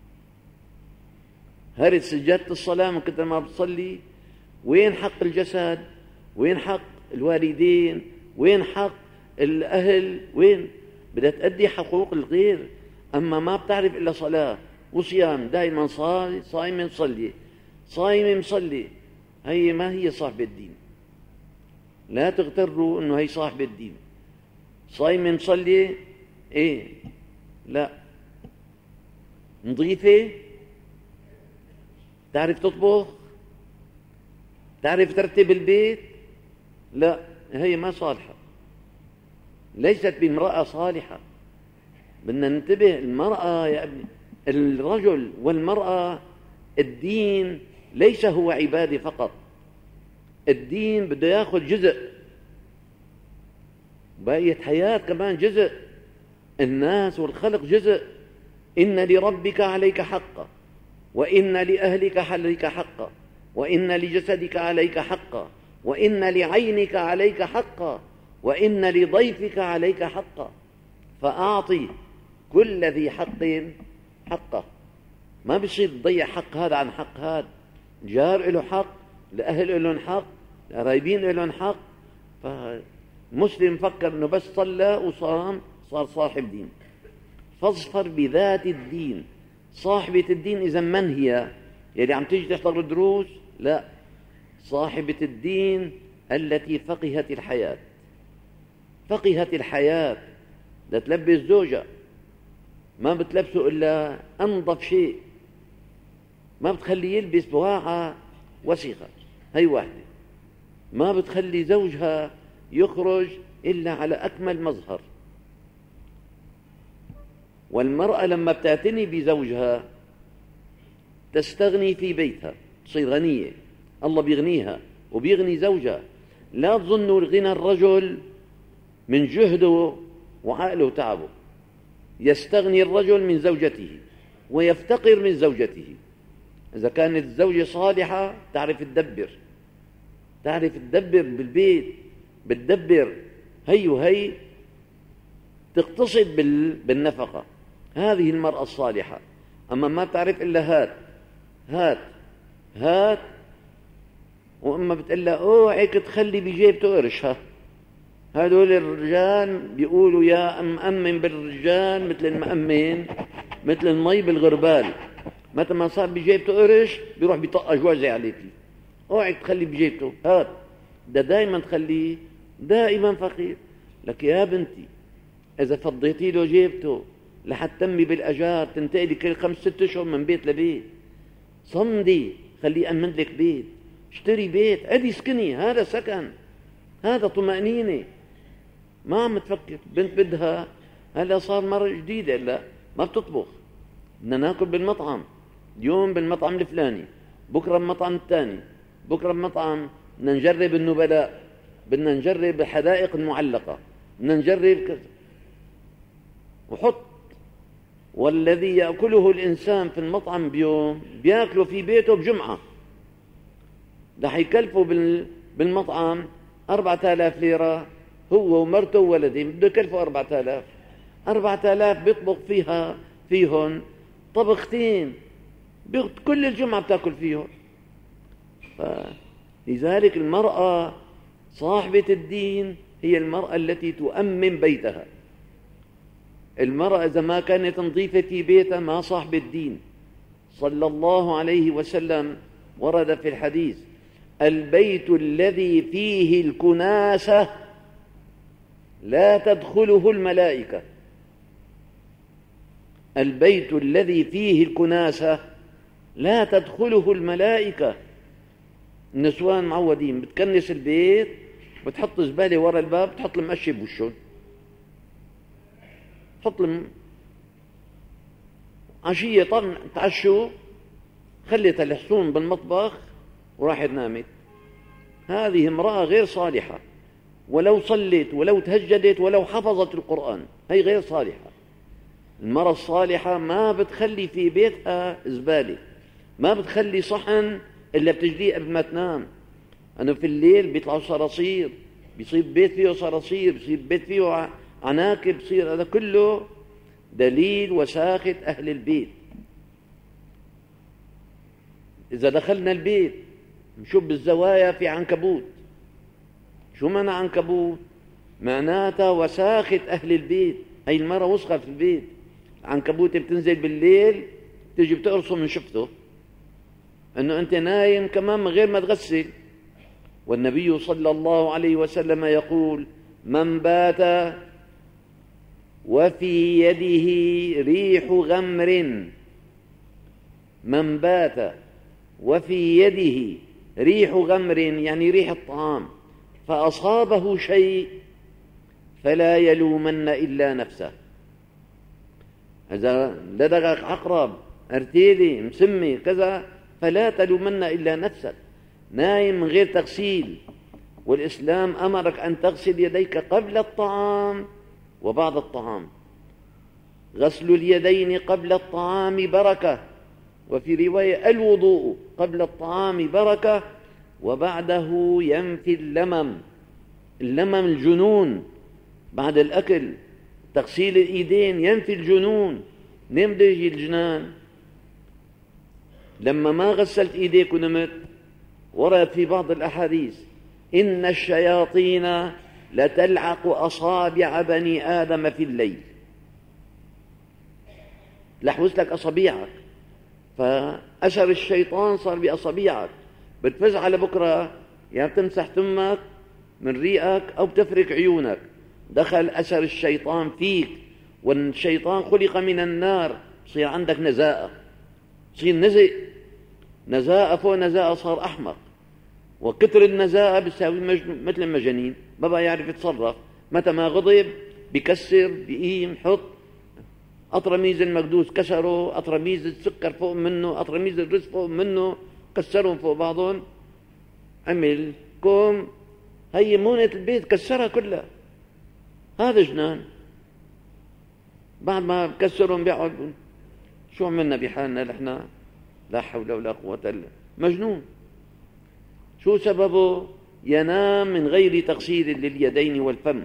هرت سجادة الصلاة من كثر ما بتصلي. وين حق الجسد؟ وين حق الوالدين؟ وين حق الأهل؟ وين بدها تأدي حقوق الغير؟ أما ما بتعرف إلا صلاة وصيام، دائما صايم مصلي، صايم مصلي، هي ما هي صاحب الدين. لا تغتروا إنه هي صاحب الدين. صايم مصلي إيه؟ لا. نظيفة، تعرف تطبخ، تعرف ترتب البيت، لا، هي ما صالحة، ليست بامرأة صالحة. بدنا ننتبه. المرأة يا ابني، الرجل والمرأة، الدين ليس هو عبادة فقط. الدين بده ياخذ جزء، بقية حياة كمان جزء، الناس والخلق جزء. إن لربك عليك حقا، وإن لأهلك عليك حقا، وإن لجسدك عليك حقا، وإن لعينك عليك حقا، وإن لضيفك عليك حقا. فأعطي كل ذي حق حقه. ما بيصير تضيع حق هذا عن حق هذا. الجار له حق، الأهل لهم حق، القرايبين لهم حق. فمسلم فكر إنه بس صلى وصام صار صاحب دين. فاظفر بذات الدين. صاحبة الدين إذا من هي؟ يعني عم تيجي تحضر الدروس؟ لا، صاحبة الدين التي فقهت الحياة. فقهت الحياة. لا تلبس زوجها، ما بتلبسه إلا أنظف شيء، ما بتخلي يلبس بواعة وسخة، هي واحدة. ما بتخلي زوجها يخرج إلا على أكمل مظهر. والمرأة لما بتعتني بزوجها تستغني في بيتها، تصير غنية. الله بيغنيها وبيغني زوجها. لا تظنوا غنى الرجل من جهده وعقله وتعبه. يستغني الرجل من زوجته ويفتقر من زوجته. إذا كانت الزوجة صالحة تعرف تدبر، تعرف تدبر بالبيت، بتدبر هي وهي، تقتصد بالنفقة. هذه المرأة الصالحة. أما ما تعرف إلا هات هات هات، وأما بتقول لها اوعك تخلي بجيبته قرش. هذول الرجال بيقولوا يا مأمن بالرجال مثل المأمن مثل المي بالغربال، متى ما صار بجيبته قرش بيروح بيطقش وزع عليكي. اوعك تخلي بجيبته، هات ده دائما تخليه دائما فقير. لك يا بنتي إذا فضيتي له جيبته لحتمي بالأجار تنتقلي كل 5-6 أشهر من بيت لبيت، صمدي خليه يأمن لك بيت، اشتري بيت، ادي اسكني، هذا سكن، هذا طمأنينة. ما عم تفكر بنت بدها هلا صار مرة جديدة، لا ما بتطبخ، بدنا ناكل بالمطعم، اليوم بالمطعم الفلاني، بكره بالمطعم الثاني، بكره بمطعم، بدنا نجرب النبلاء، بدنا نجرب الحدائق المعلقة، بدنا نجرب كذا، وحط. والذي يأكله الإنسان في المطعم بيوم بيأكله في بيته بجمعة. رح يكلفه بالمطعم 4000 ليرة، هو ومرته وولدين بده يكلفوا 4000 بيطبخ فيهن طبختين، كل الجمعة بتاكل فيهم. لذلك المرأة صاحبة الدين هي المرأة التي تؤمن بيتها. المرأة إذا ما كانت نظيفة في بيتها ما صاحبة الدين. صلى الله عليه وسلم ورد في الحديث: البيت الذي فيه الكناسة لا تدخله الملائكة. البيت الذي فيه الكناسة لا تدخله الملائكة. النسوان معودين بتكنس البيت، بتحط زبالة ورا الباب، بتحط المقشة بوشهم، تحط عشية تعشوا، خلت الحصون بالمطبخ وراحت نامت. هذه امرأة غير صالحة، ولو صلت ولو تهجدت ولو حفظت القرآن هي غير صالحة. المرأة الصالحة ما بتخلي في بيتها زبالة، ما بتخلي صحن إلا بتجريه قبل ما تنام. أنا في الليل بيطلعوا صراصير، بيصير بيت فيه صراصير، بيصير بيت فيه عناكب، بيصير هذا كله دليل وساخة أهل البيت. إذا دخلنا البيت نشوف بالزوايا في عنكبوت. شو معنى عنكبوت؟ معناتها وساخة أهل البيت. هي المرة وسخة في البيت. العنكبوت بتنزل بالليل تجي بتقرصه من شفته أنه أنت نايم كمان من غير ما تغسل. والنبي صلى الله عليه وسلم يقول: من بات وفي يده ريح غمر، من بات وفي يده ريح غمر يعني ريح الطعام، فأصابه شيء فلا يلومن إلا نفسه. إذا لدغك عقرب، أرتيلي، مسمي، كذا، فلا تلومن إلا نفسك. نايم من غير تغسيل، والإسلام أمرك أن تغسل يديك قبل الطعام وبعد الطعام. غسل اليدين قبل الطعام بركة، وفي رواية الوضوء قبل الطعام بركة وبعده ينفي اللمم. اللمم الجنون بعد الأكل. تغسيل الإيدين ينفي الجنون. منين بده يجي الجنان؟ لما ما غسلت إيديك ونمت، ورد في بعض الأحاديث: إن الشياطين لتلعق أصابع بني آدم في الليل. لحوز لك أصابيعك، فأثر الشيطان صار بأصابيعك. بتفز على بكرة يا بتمسح تمك من ريقك أو بتفرك عيونك، دخل أثر الشيطان فيك. والشيطان خلق من النار، صير عندك نزاءة، صير نزاءة فوق نزاءة، صار أحمق. وكتر النزاءة بيساوي مثل المجانين، ما بقى يعرف يتصرف. متى ما غضب بيكسر، بيقيم، حط أطرميز المقدوس كسره، أطرميز السكر فوق منه، أطرميز الرز فوق منه، كسرهم فوق بعضهم، عمل كوم، هي مونة البيت كسرها كلها. هذا جنان. بعد ما بكسرهم بيقعد شو عملنا بحالنا نحن؟ لا حول ولا قوة إلا مجنون. شو سببه؟ ينام من غير تغسيل لليدين والفم.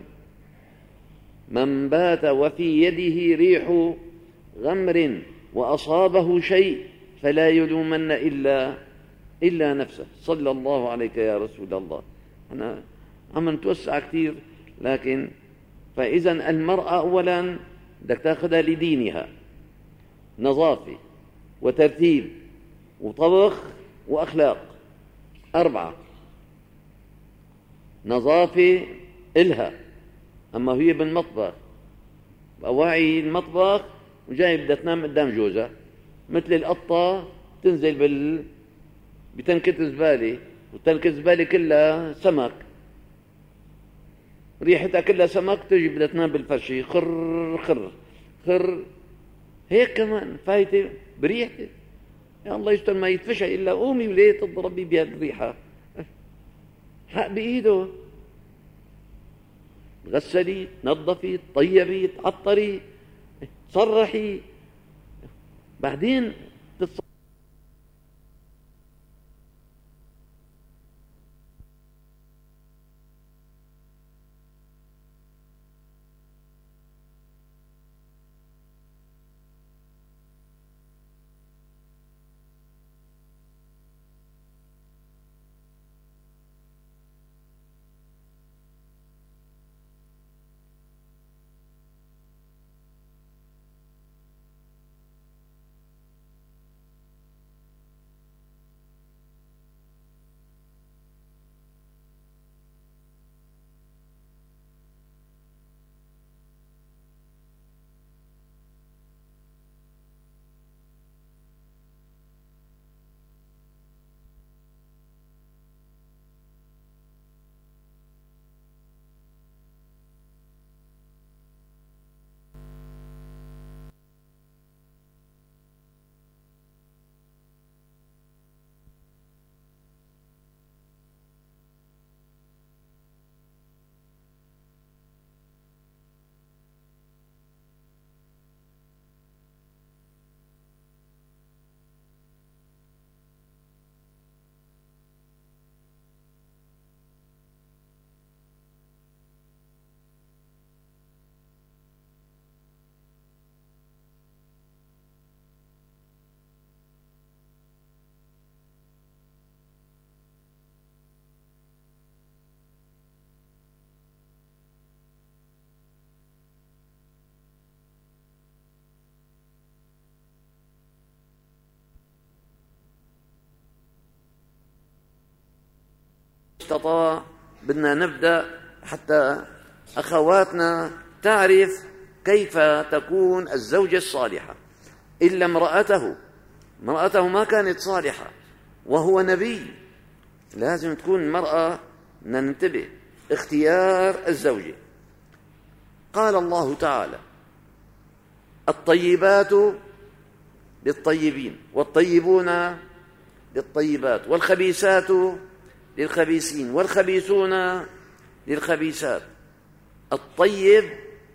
من بات وفي يده ريح غمر وأصابه شيء فلا يلومن إلا إلا نفسه. صلى الله عليك يا رسول الله. أنا عم نتوسع كثير، لكن فإذا المرأة أولا بدك تأخذها لدينها، نظافة وترتيب وطبخ وأخلاق، 4 نظافة إلها. أما هي بالمطبخ أواعي المطبخ وجاي بدها تنام قدام جوزها، مثل القطة تنزل بتنكة زبالة، وتنكة زبالة كلها سمك، ريحتها كلها سمك، تجي بدها تنام بالفرشة خر خر خر. هيك كمان فايتة بريحتك، يا الله يستر ما يتفشى إلا قومي وليه تضربي بهالريحة، حق بإيده. غسلي، نظفي، طيبي، تعطري، صرحي، بعدين استطاع. بدنا نبدأ حتى أخواتنا تعرف كيف تكون الزوجة الصالحة. إلا امرأته ما كانت صالحة وهو نبي، لازم تكون المرأة. ننتبه اختيار الزوجة. قال الله تعالى: الطيبات للطيبين والطيبون للطيبات والخبيثات للخبيثين والخبيثون للخبيثات. الطيب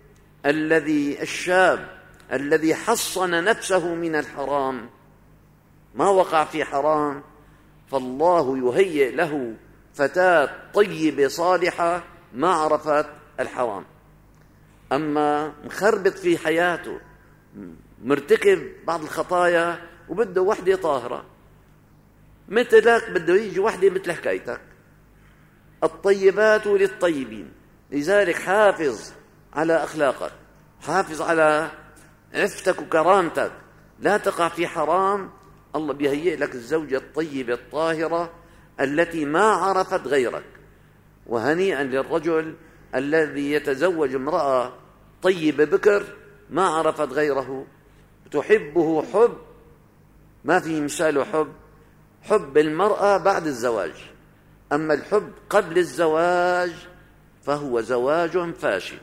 الشاب الذي حصن نفسه من الحرام، ما وقع في حرام، فالله يهيئ له فتاة طيبة صالحة ما عرفت الحرام. أما مخربط في حياته، مرتكب بعض الخطايا وبده وحدة طاهرة مثلك، بده يجي وحدة مثل حكايتك. الطيبات للطيبين. لذلك حافظ على أخلاقك، حافظ على عفتك وكرامتك، لا تقع في حرام. الله بيهيئ لك الزوجة الطيبة الطاهرة التي ما عرفت غيرك. وهنيئا للرجل الذي يتزوج امرأة طيبة بكر ما عرفت غيره، تحبه حب ما في مثاله. حب المرأة بعد الزواج. أما الحب قبل الزواج فهو زواج فاشل.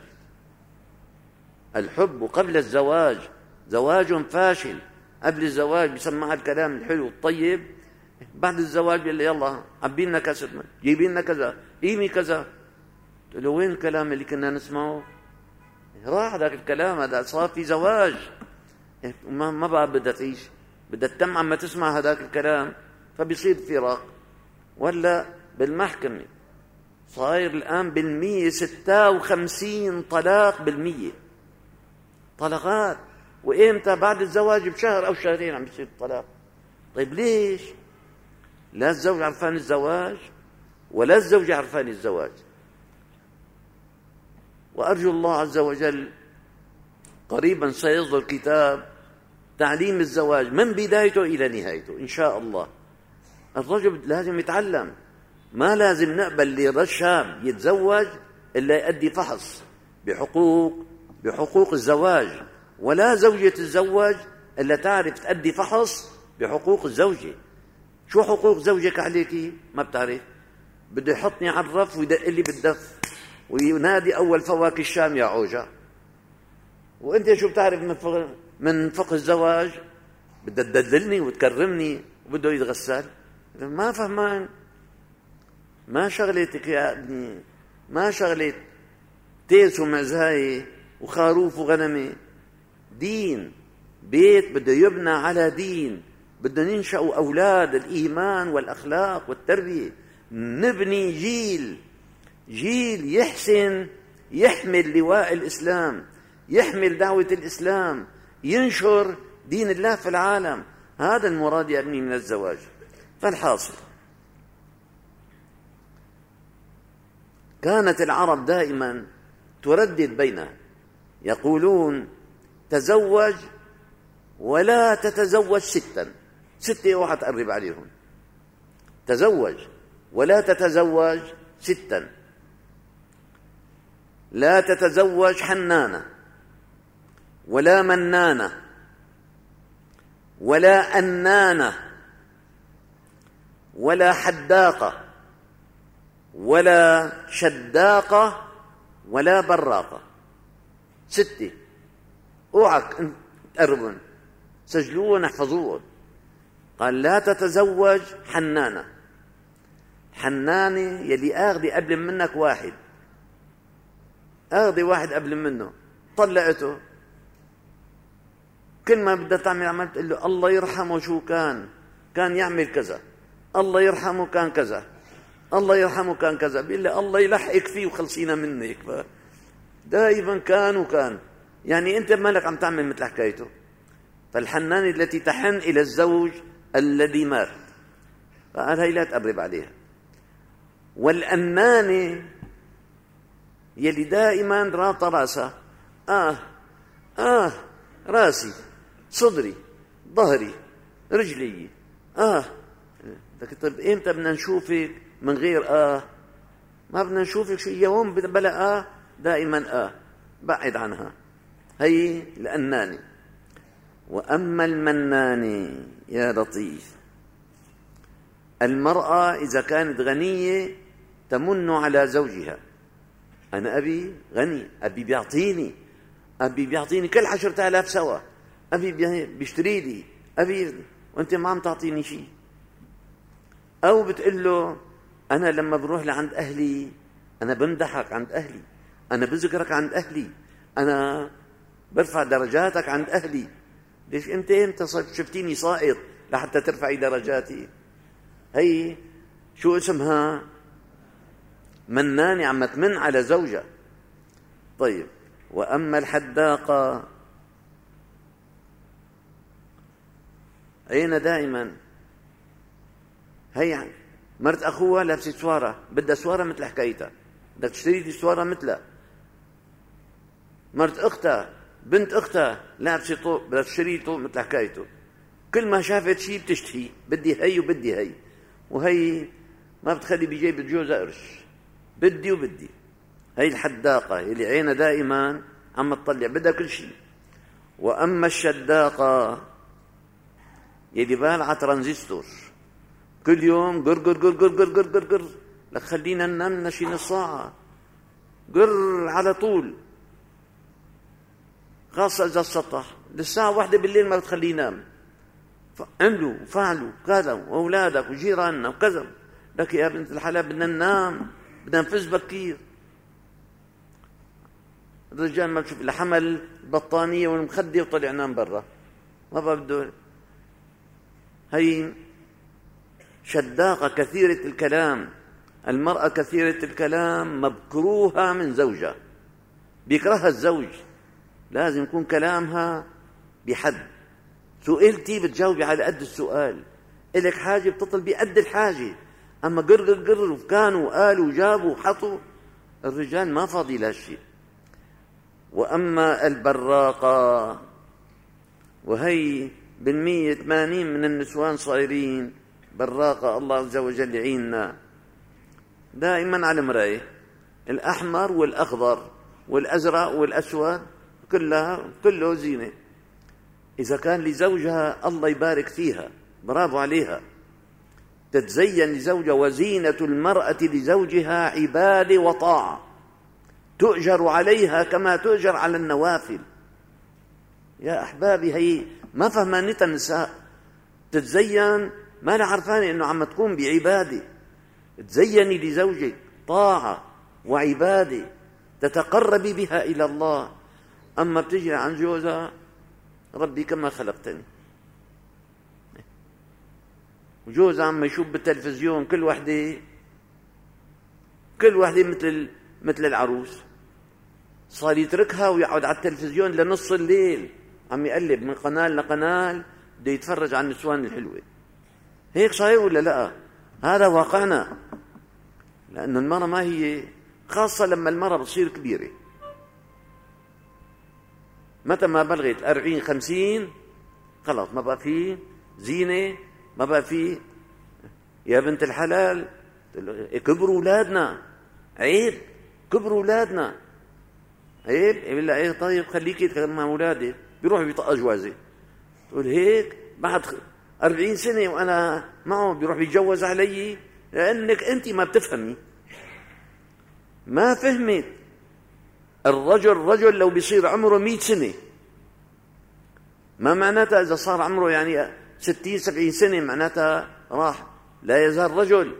الحب قبل الزواج زواج فاشل. قبل الزواج بيسمع الكلام الحلو الطيب، بعد الزواج بيقول لي يلا عبي لنا كاسة، جيبي لنا كذا، قيمي كذا. قلت له وين الكلام اللي كنا نسمعه؟ راح ذاك الكلام، هذا صار في زواج، ما بقى بدها تعيش، بدها تتم عما تسمع هذاك الكلام، فبيصير فراق. ولا بالمحكمة صاير الآن 56 طلاق بالمية، طلقات. وإمتى؟ بعد الزواج بشهر أو شهرين عم بيصير الطلاق. طيب ليش؟ لا الزوج عرفان الزواج ولا الزوجة عرفان الزواج. وأرجو الله عز وجل قريبا سيصدر كتاب تعليم الزواج من بدايته إلى نهايته إن شاء الله. الرجل لازم يتعلم، ما لازم نقبل للشاب يتزوج إلا يؤدي فحص بحقوق الزواج، ولا زوجة تتزوج إلا تعرف تؤدي فحص بحقوق الزوجة. شو حقوق زوجك عليكي؟ ما بتعرف. بده يحطني على الرف ويدق لي بالدف وينادي أول فواكه الشام يا عوجة. وأنت شو بتعرف من فقه الزواج؟ بدها تدللني وتكرمني وبده يتغسل. ما فهمان. ما شغلتك يا ابني، ما شغلت تيس ومعزاية وخروف وغنمة. دين، بيت بده يبنى على دين، بدنا ننشأ أولاد الإيمان والأخلاق والتربية، نبني جيل يحسن، يحمل لواء الإسلام، يحمل دعوة الإسلام، ينشر دين الله في العالم. هذا المراد يا ابني من الزواج. فالحاصل كانت العرب دائما تردد بينها، يقولون تزوج ولا تتزوج ستة اوعى تقرب عليهم. تزوج ولا تتزوج ستا. لا تتزوج حنانة ولا منانة ولا أنانة ولا حداقة ولا شداقة ولا براقة. ستة اوعك تقربون، سجلوهم احفظوهم. قال لا تتزوج حنانة. حنانة يلي اخذي قبل منك واحد، اخذي واحد قبل منه طلقته، كل ما بدها تعمل عمل تقول له الله يرحمه شو كان يعمل كذا، الله يرحمه كان كذا، الله يرحمه كان كذا. بيقول لي الله يلحقك فيه وخلصينا منك. دائما كان يعني انت مالك عم تعمل مثل حكايته. فالحنانة التي تحن الى الزوج الذي مات، فقال هي لا تقرب عليها. والأنانة يلي دائما راط راسها، راسي، صدري، ظهري، رجلي، طيب امتى بدنا نشوفك من غير ما بدنا نشوفك شيء يوم بلا دائما بعد عنها. هي الأنانة. وأما المنانة يا لطيف، المرأة إذا كانت غنية تمن على زوجها. أنا أبي غني، أبي بيعطيني كل 10,000 سوا، أبي بيشتري لي، أبي وأنت ما عم تعطيني شيء. أو بتقول له أنا لما بروح لعند أهلي أنا بمدحك عند أهلي، أنا بذكرك عند أهلي، أنا برفع درجاتك عند أهلي. ليش أنت شفتيني سائط لحتى ترفعي درجاتي؟ هي شو اسمها؟ منانة، عم تمن على زوجها. طيب وأما الحداقة أين دائما؟ هي مرت أخوها لابسة سوارة، بدها سوارة مثل حكايتها، بدك تشتري لي سوارة مثلها. مرت أختها، بنت أختها لابسة طوق، بدها تشتري طوق مثل حكايته. كل ما شافت شيء بتشتهي، بدي هي وبدي هي، وهي ما بتخلي بجيب جوزها قرش، بدي. هي الحداقة اللي عينها دائما عم تطلع، بدها كل شيء. وأما الشداقة يلي بالعة ترانزستور، كل يوم قر قر قر قر قر قر قر لك خلينا ننام شي نص ساعة، قر على طول، خاصة إذا السطح للساعة 1 بالليل ما بتخليه ينام. عملوا وفعلوا كذا وأولادك وجيراننا وكذا. لك يا بنت الحلال بدنا ننام، بدنا نفز بكير. الرجال ما بشوف لحمل البطانية والمخدة وطلع نام برا، ما بده. هي شداقة كثيرة الكلام. المرأة كثيرة الكلام مبكروها من زوجها، بيكرهها الزوج، لازم يكون كلامها بحد. سئلتي بتجاوبي على قد السؤال، إلك حاجة بتطلبي قد الحاجة. أما قر وكانوا وقالوا وجابوا وحطوا، الرجال ما فاضي لهالشيء. وأما البراقة، وهي 180 من النسوان صايرين براقة، الله عز وجل يعيننا، دائما على مراية، الأحمر والأخضر والأزرق والأسود كله زينة. إذا كان لزوجها الله يبارك فيها، برافو عليها، تتزين لزوجها. وزينة المرأة لزوجها عبادة وطاعة، تؤجر عليها كما تؤجر على النوافل. يا أحبابي، هي ما فهمانتها النساء، تتزين ما لها عرفانة إنه عم تكون بعبادة. تزيني لزوجك طاعة وعبادة تتقربي بها إلى الله. أما بتجي عن جوزها، ربي كما خلقتني، وجوزها عم يشوف بالتلفزيون كل وحدة مثل العروس، صار يتركها ويقعد على التلفزيون لنص الليل عم يقلب من قناة لقناة، بده يتفرج على النسوان الحلوة. هيك صاير ولا لا؟ هذا واقعنا. لأن المرأة ما هي، خاصة لما المرأة بتصير كبيرة، متى ما بلغت 40-50 خلاص ما بقى فيه زينة، ما بقى فيه يا بنت الحلال. كبروا أولادنا، عيب، كبروا أولادنا، عيب. يقول لها إيه طيب خليكي مع أولادي، بيروح بيطق جوازي. تقول هيك بعد 40 سنة وأنا معه بيروح بيتجوز علي؟ لأنك أنت ما بتفهمي، ما فهمت. الرجل لو بيصير عمره 100 سنة، ما معناتها إذا صار عمره يعني 60-70 سنة معناتها راح. لا يزال رجل.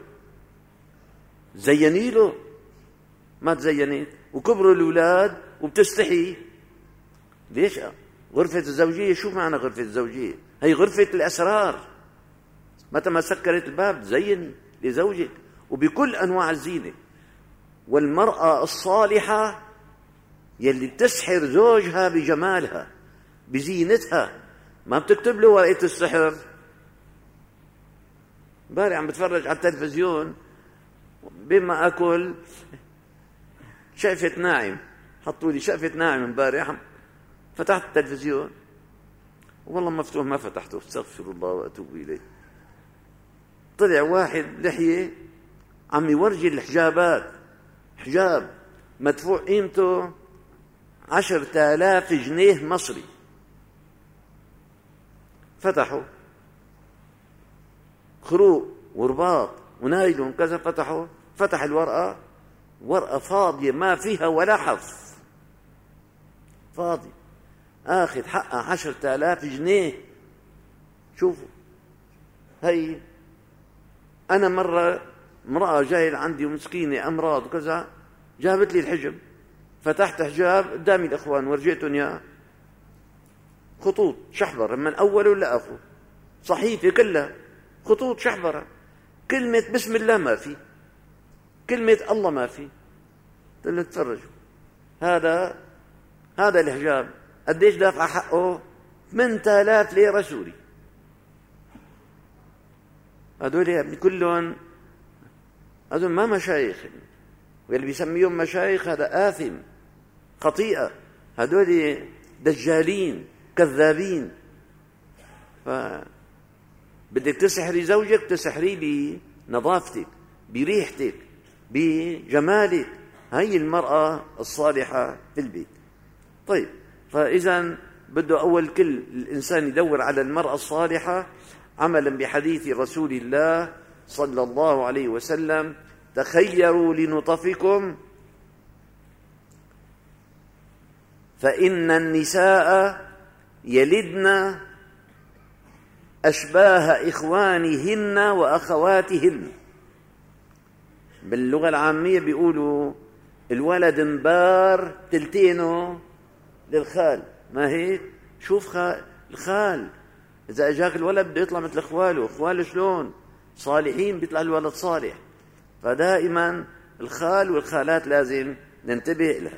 زيني له، ما تزينت وكبروا الأولاد وبتستحي. ليش؟ غرفة الزوجية، شو معنى غرفة الزوجية؟ هي غرفة الأسرار. متى ما سكرت الباب زيني لزوجك وبكل أنواع الزينة. والمرأة الصالحة يلي بتسحر زوجها بجمالها بزينتها، ما بتكتب له ورقة السحر. امبارح عم بتفرج على التلفزيون، بما أكل شقفة ناعم، حطوا لي شقفة ناعم امبارح، فتحت التلفزيون والله مفتوح ما فتحته، استغفر الله وأتوب إليه. طلع واحد لحية عم يورجي الحجابات، حجاب مدفوع قيمته 10,000 جنيه مصري. فتحوا خروق ورباط ونايلون كذا، فتح الورقة، ورقة فاضية ما فيها ولا حرف، فاضي، آخذ حقها 10,000 جنيه. شوفوا، هي أنا مرة امرأة جاية عندي ومسكينة أمراض وكذا، جابت لي الحجب، فتحت حجاب قدامي الأخوان ورجيتهم إياه، خطوط شحبرة من أوله لآخره، صحيفة كلها خطوط شحبرة، كلمة بسم الله ما في، كلمة الله ما في. تتفرجوا هذا الحجاب قديش دافع حقه؟ 8,000 ليرة سوري. هذول يا ابني كلهم هذول ما مشايخ، واللي بيسميهم مشايخ هذا آثم، خطيئة. هذول دجالين كذابين. بدك تسحري زوجك، تسحريه بنظافتك، بريحتك، بجمالك. هي المرأة الصالحة في البيت. طيب، فإذا بده أول كل الإنسان يدور على المرأة الصالحة عملا بحديث رسول الله صلى الله عليه وسلم: تخيروا لنطفكم فإن النساء يلدن أشباه إخوانهن وأخواتهن. باللغة العامية بيقولوا الولد مبار تلتينه للخال، ما هيك؟ شوف الخال إذا أجاك الولد بده يطلع مثل أخواله شلون؟ صالحين، بيطلع الولد صالح. فدائما الخال والخالات لازم ننتبه لها.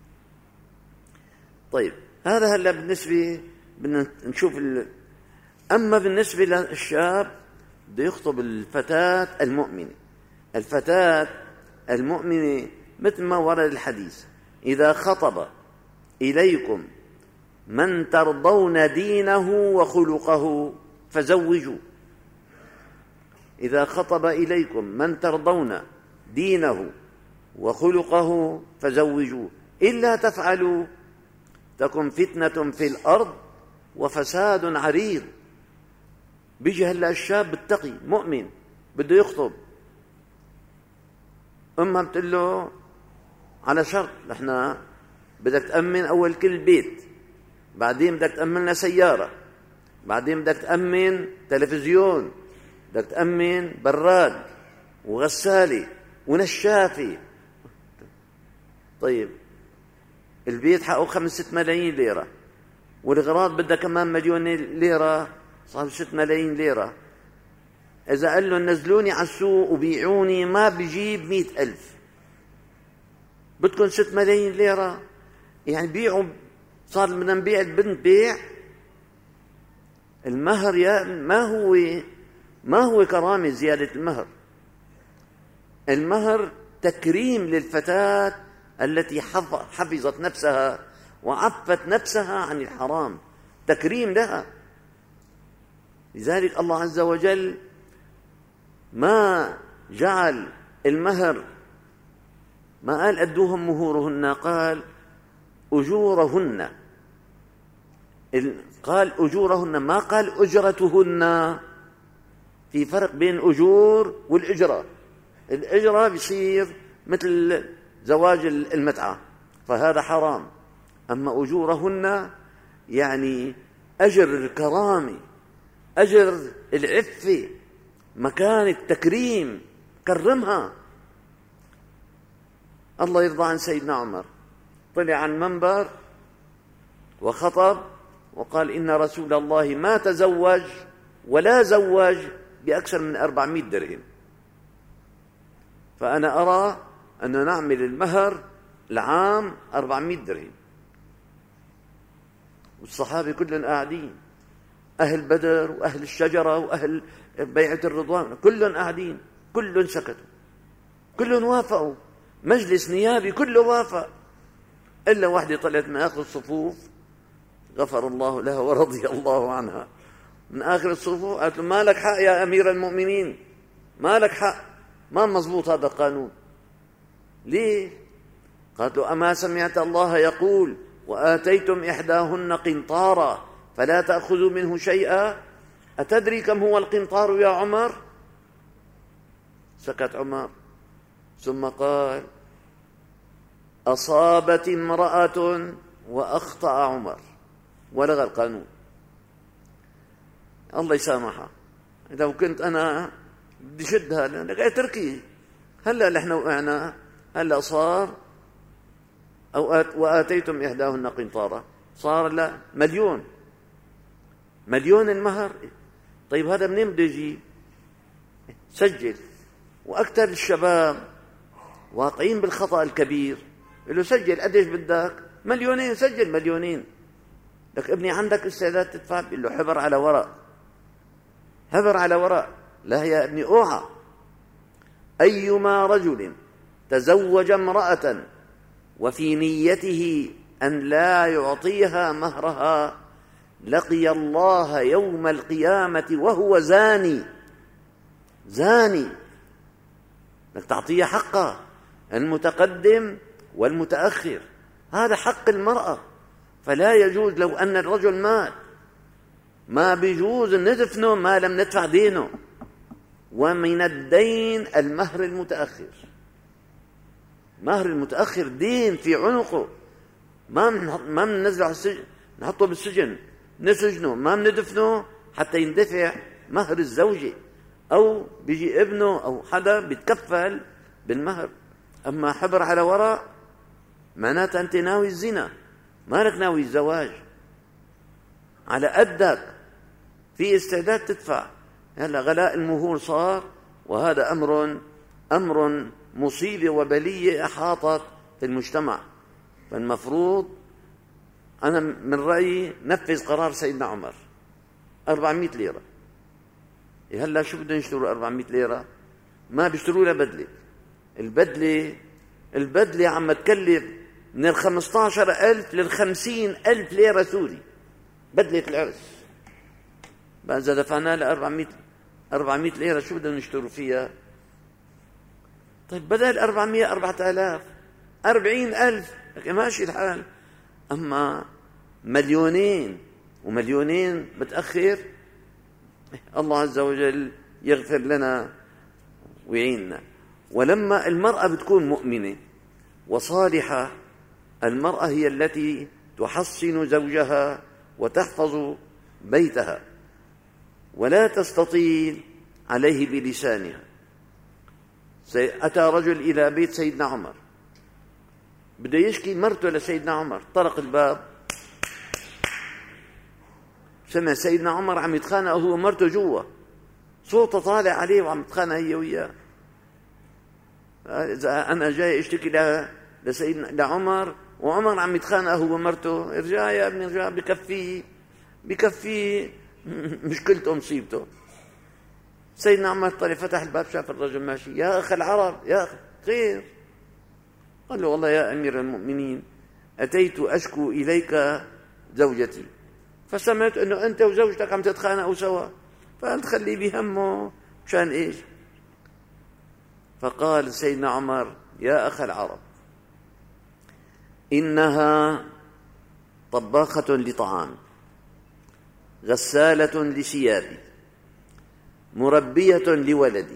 طيب، هذا هلا بالنسبة بدنا نشوف أما بالنسبة للشاب بده يخطب الفتاة المؤمنة. الفتاة المؤمنة مثل ما ورد الحديث: إذا خطب إليكم من ترضون دينه وخلقه فزوجوا. إذا خطب إليكم من ترضون دينه وخلقه فزوجوا، إلا تفعلوا تكن فتنة في الأرض وفساد عريض. بيجي هلا الشاب التقي مؤمن بده يخطب، أمها بتقول له على شرط: نحن بدك تأمن أول كل بيت، بعدين بدك تأمن لنا سيارة، بعدين بدك تأمن تلفزيون، بدك تأمن براد وغسالة ونشافة. طيب البيت حقه 5-6 ملايين ليرة، والغراض بدها كمان 1,000,000 ليرة، صار 6 ملايين ليرة. إذا قال له نزلوني على السوق وبيعوني ما بيجيب 100,000. بدكم 6 ملايين ليرة، يعني بيعوا. صار بدنا نبيع البنت بيع. المهر ما هو كرامة زيادة المهر. المهر تكريم للفتاة التي حفظت نفسها وعفت نفسها عن الحرام، تكريم لها. لذلك الله عز وجل ما جعل المهر، ما قال أدوهم مهورهن، قال أجورهن. قال أجورهن، ما قال أجرتهن. في فرق بين الأجور والإجرة. الإجرة بيصير مثل زواج المتعة، فهذا حرام. أما أجورهن يعني أجر الكرامة، أجر العفة، مكان التكريم، كرمها. الله يرضى عن سيدنا عمر، طلع عن المنبر وخطب وقال: إن رسول الله ما تزوج ولا زوج بأكثر من 400 درهم، فأنا أرى أن نعمل المهر العام 400 درهم. والصحابة كلهم قاعدين، أهل بدر وأهل الشجرة وأهل بيعة الرضوان كلهم قاعدين، كلهم سكتوا، كلهم وافقوا. مجلس نيابي كله وافق، إلا واحدة طلعت من آخر الصفوف، غفر الله لها ورضي الله عنها، من آخر الصفوف قالت له: ما لك حق يا أمير المؤمنين، ما لك حق، ما مزبوط هذا القانون. ليه؟ قالت له: أما سمعت الله يقول: وآتيتم إحداهن قنطارا فلا تأخذوا منه شيئا؟ أتدري كم هو القنطار يا عمر؟ سكت عمر، ثم قال: أصابت امرأة وأخطأ عمر، ولغى القانون. الله يسامحها. لو كنت أنا بدي شدها لك اتركي، هلا نحن وقعنا، هلا صار وآتيتم إحداهن قنطارا، صار لا مليون المهر. طيب هذا منين بده يجي؟ سجل. وأكثر الشباب واقعين بالخطأ الكبير، له سجل قديش بدك؟ 2,000,000. سجل 2,000,000. لك ابني عندك استعداد تدفع؟ بيقول له: حبر على ورق، حبر على ورق. لا يا ابني، اوعى. أيما رجل تزوج امرأة وفي نيته أن لا يعطيها مهرها لقي الله يوم القيامة وهو زاني. لك تعطيها حقها، المتقدم والمتأخر، هذا حق المرأة. فلا يجوز، لو أن الرجل مات ما بيجوز ندفنه ما لم ندفع دينه. ومن الدين المهر المتأخر. مهر المتأخر دين في عنقه، ما بننزله على السجن، نحطه بالسجن، نسجنه، ما بندفنه حتى يندفع مهر الزوجة، أو بيجي ابنه أو حدا بيتكفل بالمهر. أما حبر على ورق معناتها أنت ناوي الزنا، مالك ناوي الزواج، على قدك، في استعداد تدفع. هلا غلاء المهور صار، وهذا أمر مصيبة وبلية أحاطت في المجتمع. فالمفروض أنا من رأيي نفذ قرار سيدنا عمر 400 ليرة. هلا شو بدهم يشتروا 400 ليرة؟ ما بيشتروا لها بدلة. البدلة عم تكلف من 15,000 ل50,000 ليرة سوري، بدلة العرس. إذا دفعنا لها 400 ليرة شو بدهم يشتروا فيها؟ طيب بدل 400 4,000 40,000 ماشي الحال. أما مليونين متأخر، الله عز وجل يغفر لنا ويعيننا. ولما المرأة بتكون مؤمنة وصالحة، المرأة هي التي تحصن زوجها وتحفظ بيتها ولا تستطيل عليه بلسانها. أتى رجل إلى بيت سيدنا عمر بده يشكي مرته لسيدنا عمر، طرق الباب، سمع سيدنا عمر عم يتخانق هو ومرته جوا، صوته طالع عليه وعم يتخانق هي وياه. إذا أنا جاي اشتكي لسيدنا لعمر وعمر عم يتخانق هو ومرته، ارجع يا ابني ارجع، بكفيه مشكلته مصيبته. سيدنا عمر طلع فتح الباب شاف الرجل ماشي، يا أخ العرب، يا أخ خير؟ قال له والله يا أمير المؤمنين أتيت أشكو إليك زوجتي، فسمعت أنه أنت وزوجتك عم تتخانقوا سوا، فقلت خليه بهمه مشان إيش؟ فقال سيدنا عمر يا أخ العرب إنها طباخة لطعام، غسالة لثيابي، مربية لولدي،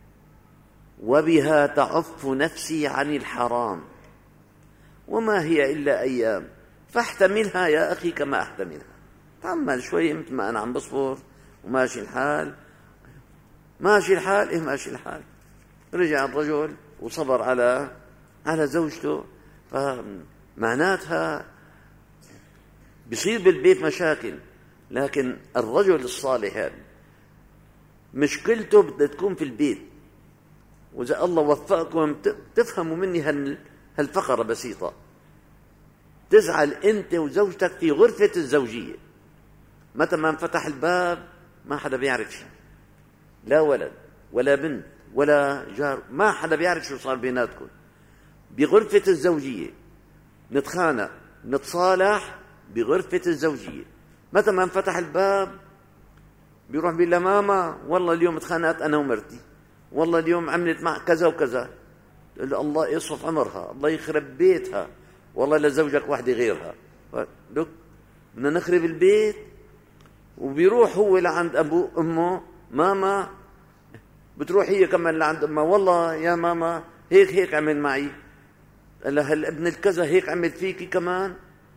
وبها تعف نفسي عن الحرام، وما هي إلا أيام، فاحتملها يا أخي كما أحتملها. تعمل شوي مثل ما أنا عم بصبر وماشي الحال، ماشي الحال. رجع الرجل وصبر على زوجته. فمعناتها بيصير بالبيت مشاكل، لكن الرجل الصالح هذا مشكلته بدها تكون في البيت. وإذا الله وفقكم تفهموا مني هالفقرة بسيطة، تزعل أنت وزوجتك في غرفة الزوجية، متى ما انفتح الباب ما حدا بيعرف شيء، لا ولد ولا بنت ولا جار، ما حدا بيعرف شو صار بيناتكم. بغرفة الزوجية نتخانق نتصالح بغرفة الزوجية، متى ما انفتح الباب بيروح بيقول لها ماما والله اليوم اتخانقت أنا ومرتي، والله اليوم عملت مع كذا وكذا. تقول له الله يصف عمرها، الله يخرب بيتها، والله لزوجك واحدة غيرها. لك بدنا نخرب البيت. وبيروح هو لعند أبوه أمه، ماما بتروح هي كمان لعند أمه، والله يا ماما هيك عمل معي. قال لها هالابن الكذا هيك عمل فيكي كمان.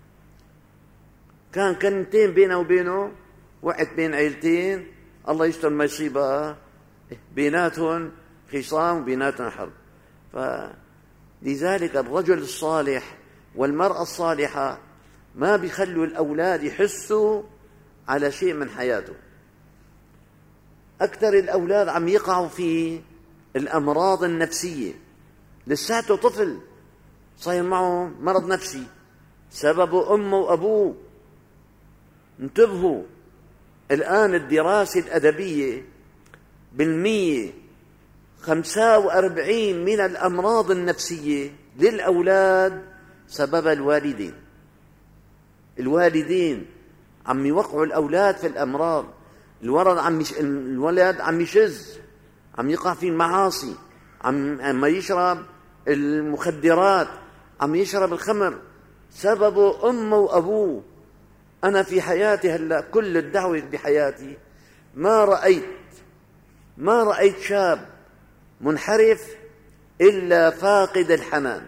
كان كلمتين بينه وبينه، وقعت بين عيلتين الله يستر ما يصيبها، بيناتهم خصام وبيناتهم حرب. فلذلك الرجل الصالح والمرأة الصالحة ما بيخلوا الأولاد يحسوا على شيء من حياته. أكثر الأولاد عم يقعوا في الأمراض النفسية، لساته طفل صاير معه مرض نفسي سببه أمه وأبوه. انتبهوا، الآن الدراسة الأدبية بالمية 45 من الأمراض النفسية للأولاد سبب الوالدين عم يوقعوا الأولاد في الأمراض. الولد عم يشز، عم يقع في المعاصي، عم يشرب المخدرات، عم يشرب الخمر، سببه أمه وأبوه. أنا في حياتي هلأ كل الدعوة بحياتي ما رأيت شاب منحرف إلا فاقد الحنان.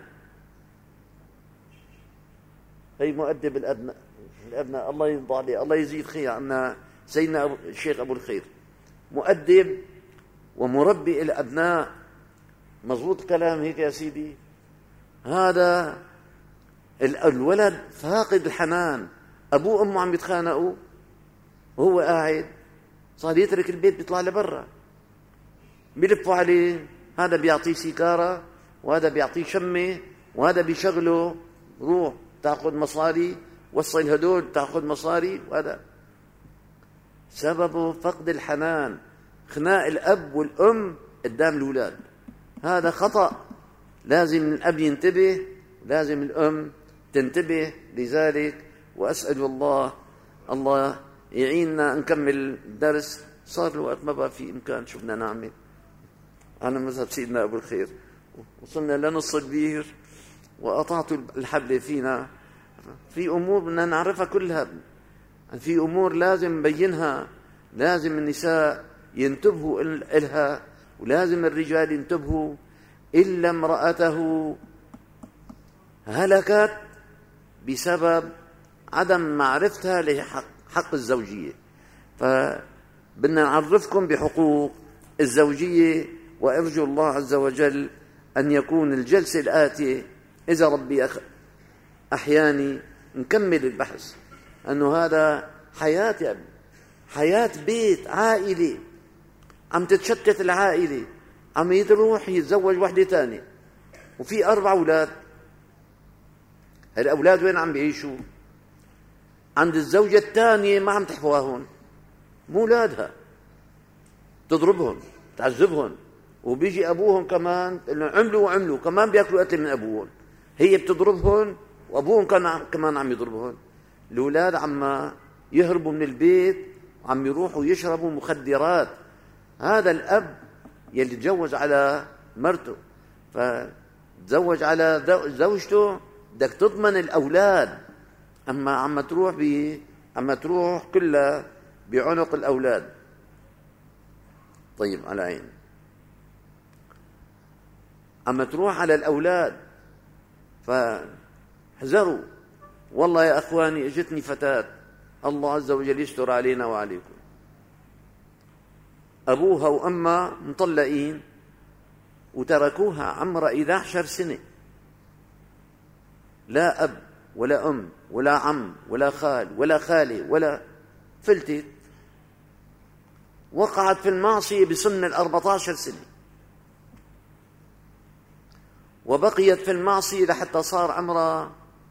هي مؤدب الأبناء الله يرضى عليه، الله يزيد خير عنا سيدنا الشيخ أبو الخير، مؤدب ومربي الأبناء. مضبوط الكلام هيك يا سيدي؟ هذا الولد فاقد الحنان، أبوه وأمه عم يتخانقوا وهو قاعد، صار يترك البيت بيطلع لبرا، بيلفوا عليه، هذا بيعطيه سيكارة وهذا بيعطيه شمة وهذا بيشغله، روح تأخذ مصاري، وصل هدول تأخذ مصاري. وهذا سببه فقد الحنان. خناق الأب والأم قدام الأولاد، هذا خطأ. لازم الأب ينتبه، لازم الأم تنتبه لذلك. وأسأل الله يعيننا نكمل الدرس. صار الوقت ما بقى في إمكان شو بدنا نعمل. على مذهب سيدنا أبو الخير وصلنا لنص البير وقطعت الحبل فينا. في أمور بدنا نعرفها كلها، في أمور لازم نبينها، لازم النساء ينتبهوا إلها ولازم الرجال ينتبهوا. إلا امرأته هلكت بسبب عدم معرفتها لحق الزوجية. فبدنا نعرفكم بحقوق الزوجية، وأرجو الله عز وجل أن يكون الجلسة الآتية إذا ربي أحياني نكمل البحث، أنه هذا حياة يا ابني، حياة بيت عائلة، عم تتشتت العائلة، عم يروح يتزوج واحدة تانية وفي 4 أولاد. هالأولاد وين عم بيعيشوا؟ عند الزوجة الثانية، ما عم تحفظهم، مو أولادها، تضربهم تعذبهم، وبيجي أبوهم كمان عملوا كمان بيأكلوا قتل من أبوهم. هي بتضربهم وأبوهم كمان عم يضربهم. الأولاد عم يهربوا من البيت وعم يروحوا يشربوا مخدرات. هذا الأب يلي تجوز على مرته، فتزوج على زوجته، بدك تضمن الأولاد. أما عم تروح كلها بعنق الأولاد. طيب على عين، عم تروح على الأولاد، فاحذروا. والله يا أخواني اجتني فتاة، الله عز وجل يستر علينا وعليكم، أبوها وأمها مطلقين وتركوها عمرها 11 سنة، لا أب ولا أم ولا عم ولا خال ولا خالة ولا فلتت. وقعت في المعصية بسن 14 سنة، وبقيت في المعصية لحتى صار عمرها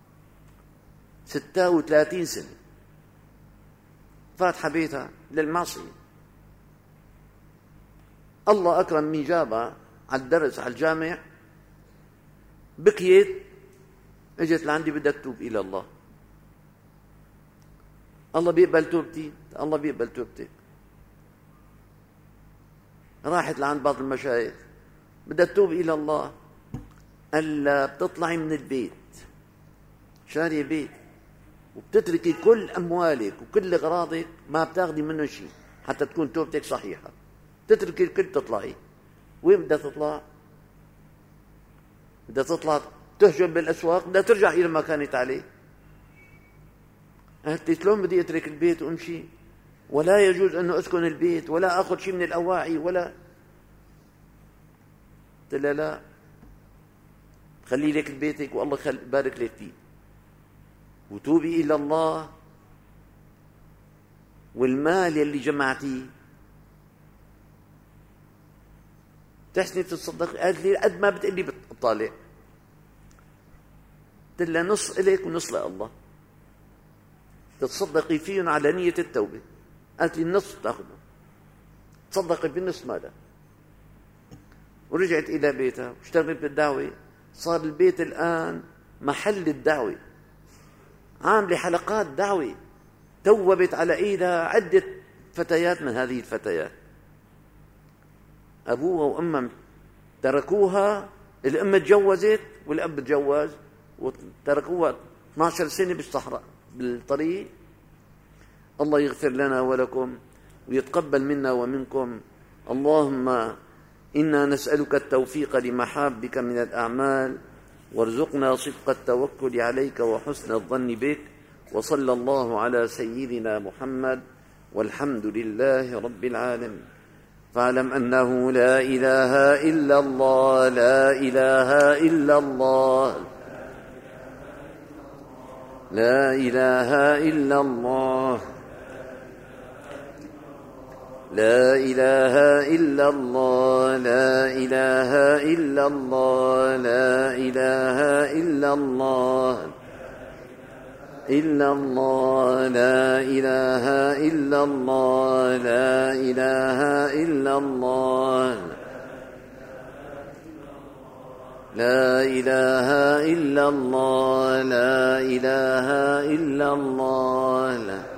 36 سنة. فاتحة بيتها للمعصية. الله أكرم من جابها على الدرس على الجامع، بكيت، اجت لعندي بدك توب إلى الله. الله بيقبل توبتي، الله بيقبل توبتك. راحت لعند بعض المشايخ، بدها تتوب إلى الله. ألا بتطلعي من البيت شارية بيت وبتتركي كل أموالك وكل أغراضك، ما بتاخدي منه شيء حتى تكون توبتك صحيحة. تتركي الكل تطلعي. وين بدها تطلع؟ بدها تطلع تهجم بالأسواق، بدها ترجع إلى ما كانت عليه. قالت شلون بدي أترك البيت وأمشي؟ ولا يجوز أنه أسكن البيت ولا أخذ شيء من الأواعي ولا. قلت لها لا، خلي لك بيتك والله بارك لك فيه، وتوبي إلى الله. والمال يلي جمعتيه تحسني تتصدق. قالت لي قد ما بتقلي بتطالع. قلت لها نص إليك ونص لله، تتصدقي فيهم على نية التوبة. قالت لي النص تأخذه، تصدقي بالنص مالها. ورجعت إلى بيتها واشتغلت بالدعوة. صار البيت الآن محل الدعوة، عاملة حلقات دعوة. توبت على إيدها عدة فتيات من هذه الفتيات. أبوها وأمها تركوها، الأم تجوزت والأب تجوز، وتركوها 12 سنة بالصحراء بالطريق. الله يغفر لنا ولكم ويتقبل منا ومنكم. اللهم إنا نسألك التوفيق لمحابك من الأعمال، وارزقنا صدق التوكل عليك وحسن الظن بك. وصلى الله على سيدنا محمد، والحمد لله رب العالمين. فاعلم أنه لا إله إلا الله، لا إله إلا الله، لا إله إلا الله، لا إله إلا الله، لا إله إلا الله، لا إله إلا الله، إلا الله لا إله إلا الله لا إله إلا الله لا إله إلا الله لا إله إلا الله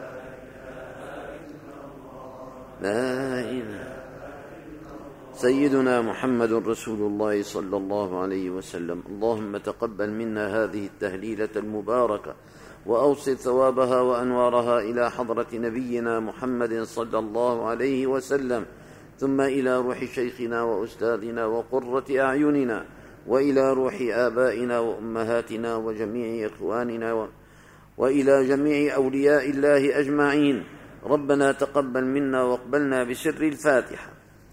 لا إله. سيدنا محمد رسول الله صلى الله عليه وسلم. اللهم تقبل منا هذه التهليلة المباركة وأوصل ثوابها وأنوارها إلى حضرة نبينا محمد صلى الله عليه وسلم، ثم إلى روح شيخنا وأستاذنا وقرة أعيننا، وإلى روح آبائنا وأمهاتنا وجميع إخواننا وإلى جميع أولياء الله أجمعين. ربنا تقبل منا واقبلنا بسر الفاتحة.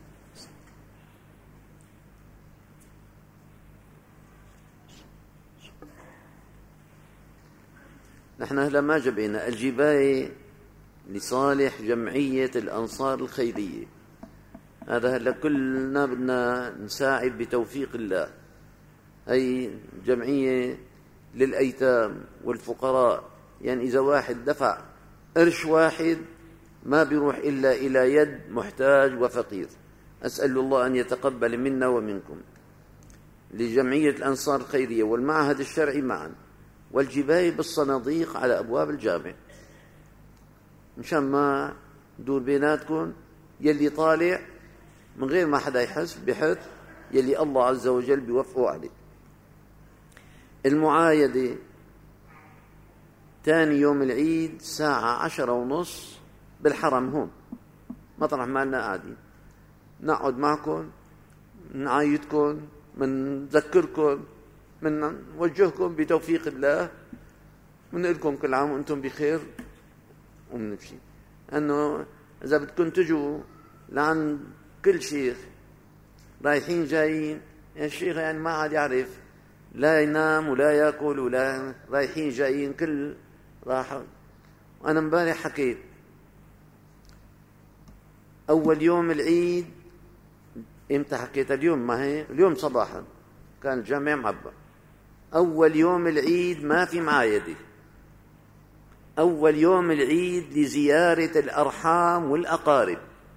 نحن هلا ما جبينا الجباية لصالح جمعية الأنصار الخيرية. هذا هلا كلنا بدنا نساعد بتوفيق الله. هي جمعية للأيتام والفقراء، يعني إذا واحد دفع قرش واحد ما بيروح إلا إلى يد محتاج وفقير. أسأل الله أن يتقبل منا ومنكم. لجمعية الأنصار الخيرية والمعهد الشرعي معا، والجباية بالصناديق على أبواب الجامع، مشان ما ندور بيناتكم. يلي طالع من غير ما حدا يحس بحث، يلي الله عز وجل بيوفقه عليه. المعايدة تاني يوم العيد الساعة 10:30 بالحرم هون مطرح ما لنا قاعدين. نقعد معكم، نعايدكم، منذكركم، من نوجهكم بتوفيق الله، ونقول لكم كل عام وانتم بخير ومنمشي. انه اذا بدكم تجوا لعند كل شيخ رايحين جايين، الشيخ يعني ما عاد يعرف لا ينام ولا ياكل ولا رايحين جايين كل راحه. وانا امبارح حكيت اول يوم العيد، امتى حكيت؟ اليوم، ما هي اليوم صباحا كان الجامع معبى. أول يوم العيد ما في معايدة. أول يوم العيد لزيارة الأرحام والأقارب.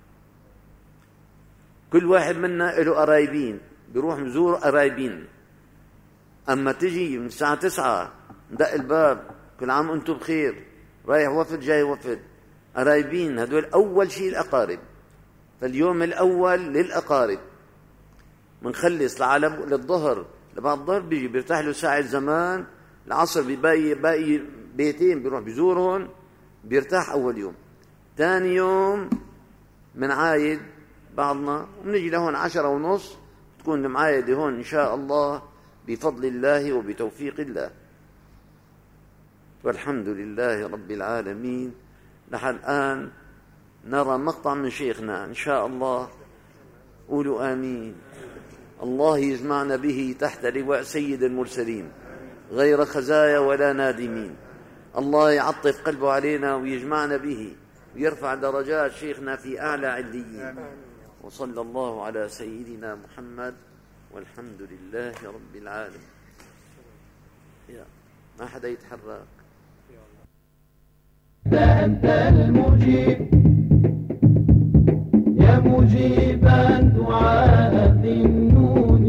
كل واحد منا له قرايبين، بيروح مزور قرايبين. أما تجي من الساعة 9 ندق الباب، كل عام أنتم بخير، رايح وفد جاي وفد، قرايبين هدول أول شيء الأقارب. فاليوم الأول للأقارب. منخلص للظهر، لبعد الظهر بيجي بيرتاح له ساعة زمان، العصر باقي بيتين بيروح بيزورهم، بيرتاح أول يوم. ثاني يوم منعايد بعضنا ومنجي لهون 10:30 تكون المعايدة هون إن شاء الله بفضل الله وبتوفيق الله. والحمد لله رب العالمين. نحن الآن نرى مقطع من شيخنا إن شاء الله. قولوا آمين. الله يجمعنا به تحت لواء سيد المرسلين غير خزايا ولا نادمين. الله يعطف قلبه علينا ويجمعنا به ويرفع درجات شيخنا في أعلى عليين. وصلى الله على سيدنا محمد والحمد لله رب العالمين. ما حدا يتحرك. أنت المجيب يا مجيبا دعاء ذي النون،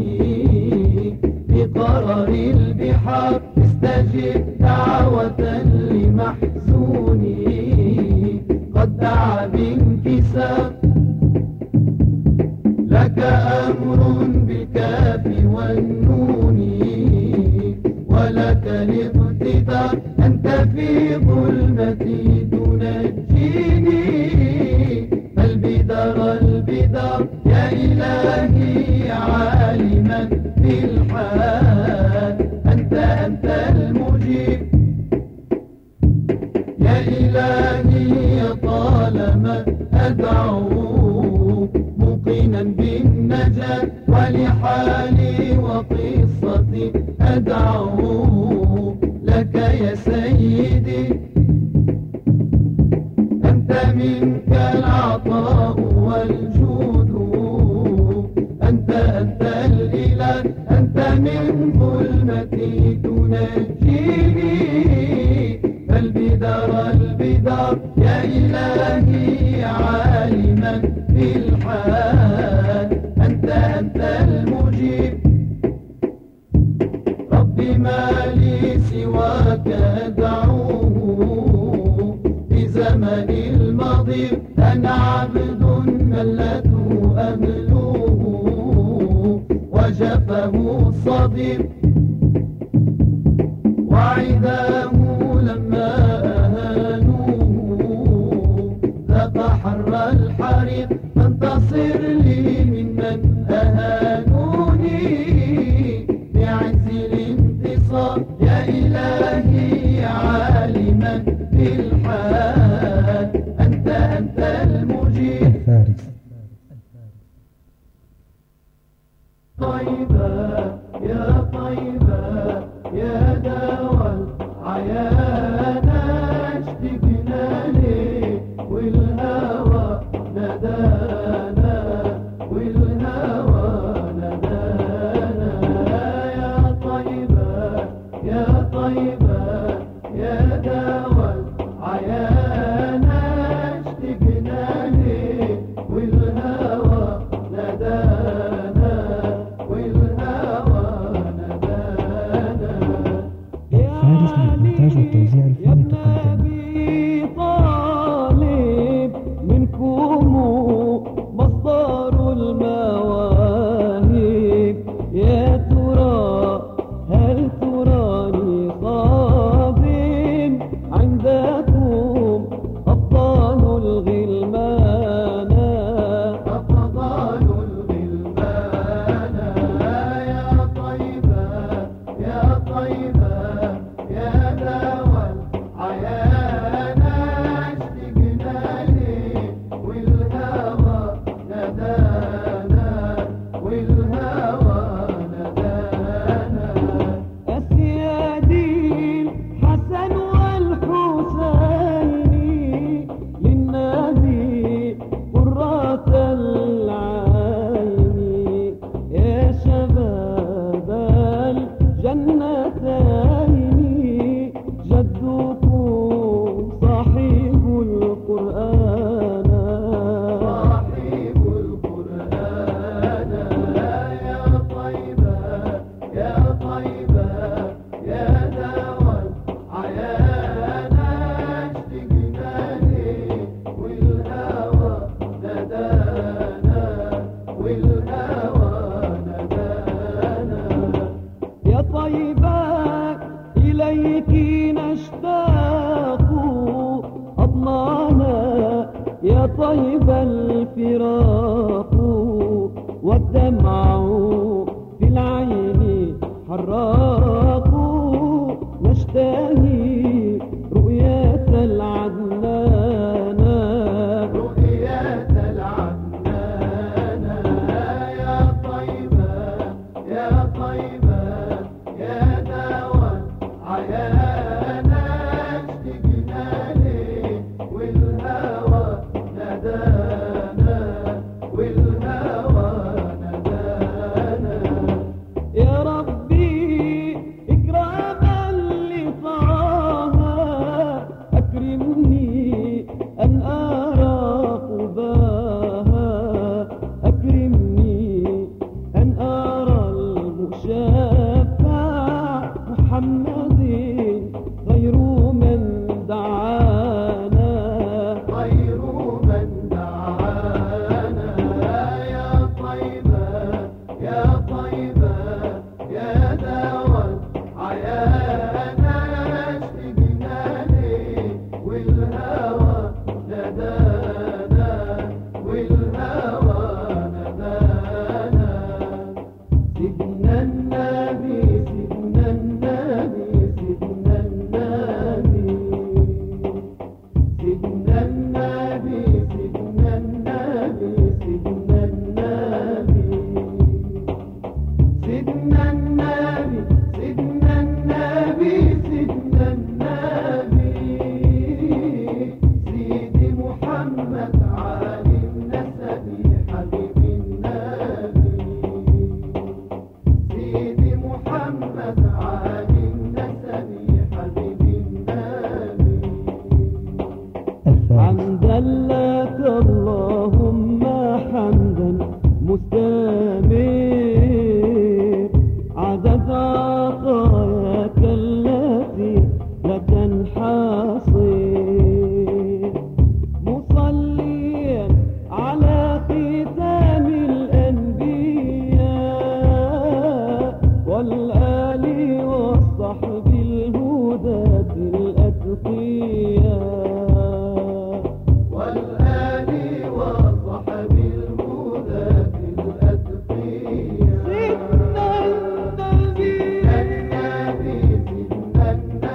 بقرار البحار استجب دعوة لمحزون، قد دعا بانكسار لك أمر بالكاف والنون، ولك الاقتدار أنت في ظلمتي تنجيني. البدار يا إلهي عالما بالحال، أنت المجيب يا إلهي. طالما أدعو موقنا بالنجاة، ولحالي وقصتي أدعو لك يا سيدي. أنت منك العطاء والجود، أنت الإله، أنت من ظلمتي تنجيني. الدار يا إلهي عالما بالحال أنت المجيب ربي ما لي سواك أدعوه في زمن الماضي أنا عبد ملته أملوه وجفه الصديق وعداه لما أهانوه ذاق حر الحريق فانتصر لي ممن أهانوني بعز الانتصار يا إلهي عالما بالحال أنت المجيب طيبة يا طيبة يا دوا العيان اشتقنا ليه والهوى ندانا يا طيبة يا طيبة يا دوا العيان اشتقنا ليه والهوى ندانا يا ابن أبي طالب منكم مصدر المواهب يا ترى هل تراني قادم عندكم أبطال الغلمان يا طيبة يا طيبة يا دوا العيان اشتقنا ليه والهوى ندانا أسيادي الحسن والحسين للنبي قرة العين يا شباب الجنتين جدكم صاحب القرآن يا طيبة يا طيبة يا دوا العيان اشتقنا ليه والهوى ندانا يا طيبة إليك نشتاق أضنانا يا طيبة الفراق والدمع في العين حراق نشتهي رؤية العدنان يا طيبة يا طيبة يا دوا العيان اشتقنا ليه والهوى ندانا يا ربي إكراما لطه أكرمني أن أرى قباها أكرمني أن أرى المشفع محمد هلاك اللهم حمدا مستمر عدد عطاياك التي لا تنحصر مصليا على ختام الأنبياء والآل والصحب الهداة الأتقياء والآل وصحب الهداة الأتقياء سيدنا النبي سيدنا النبي سيدنا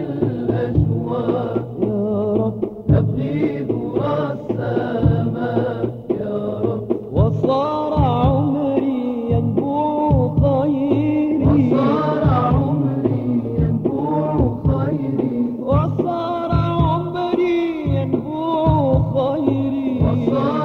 أبغي ذرى السماء الله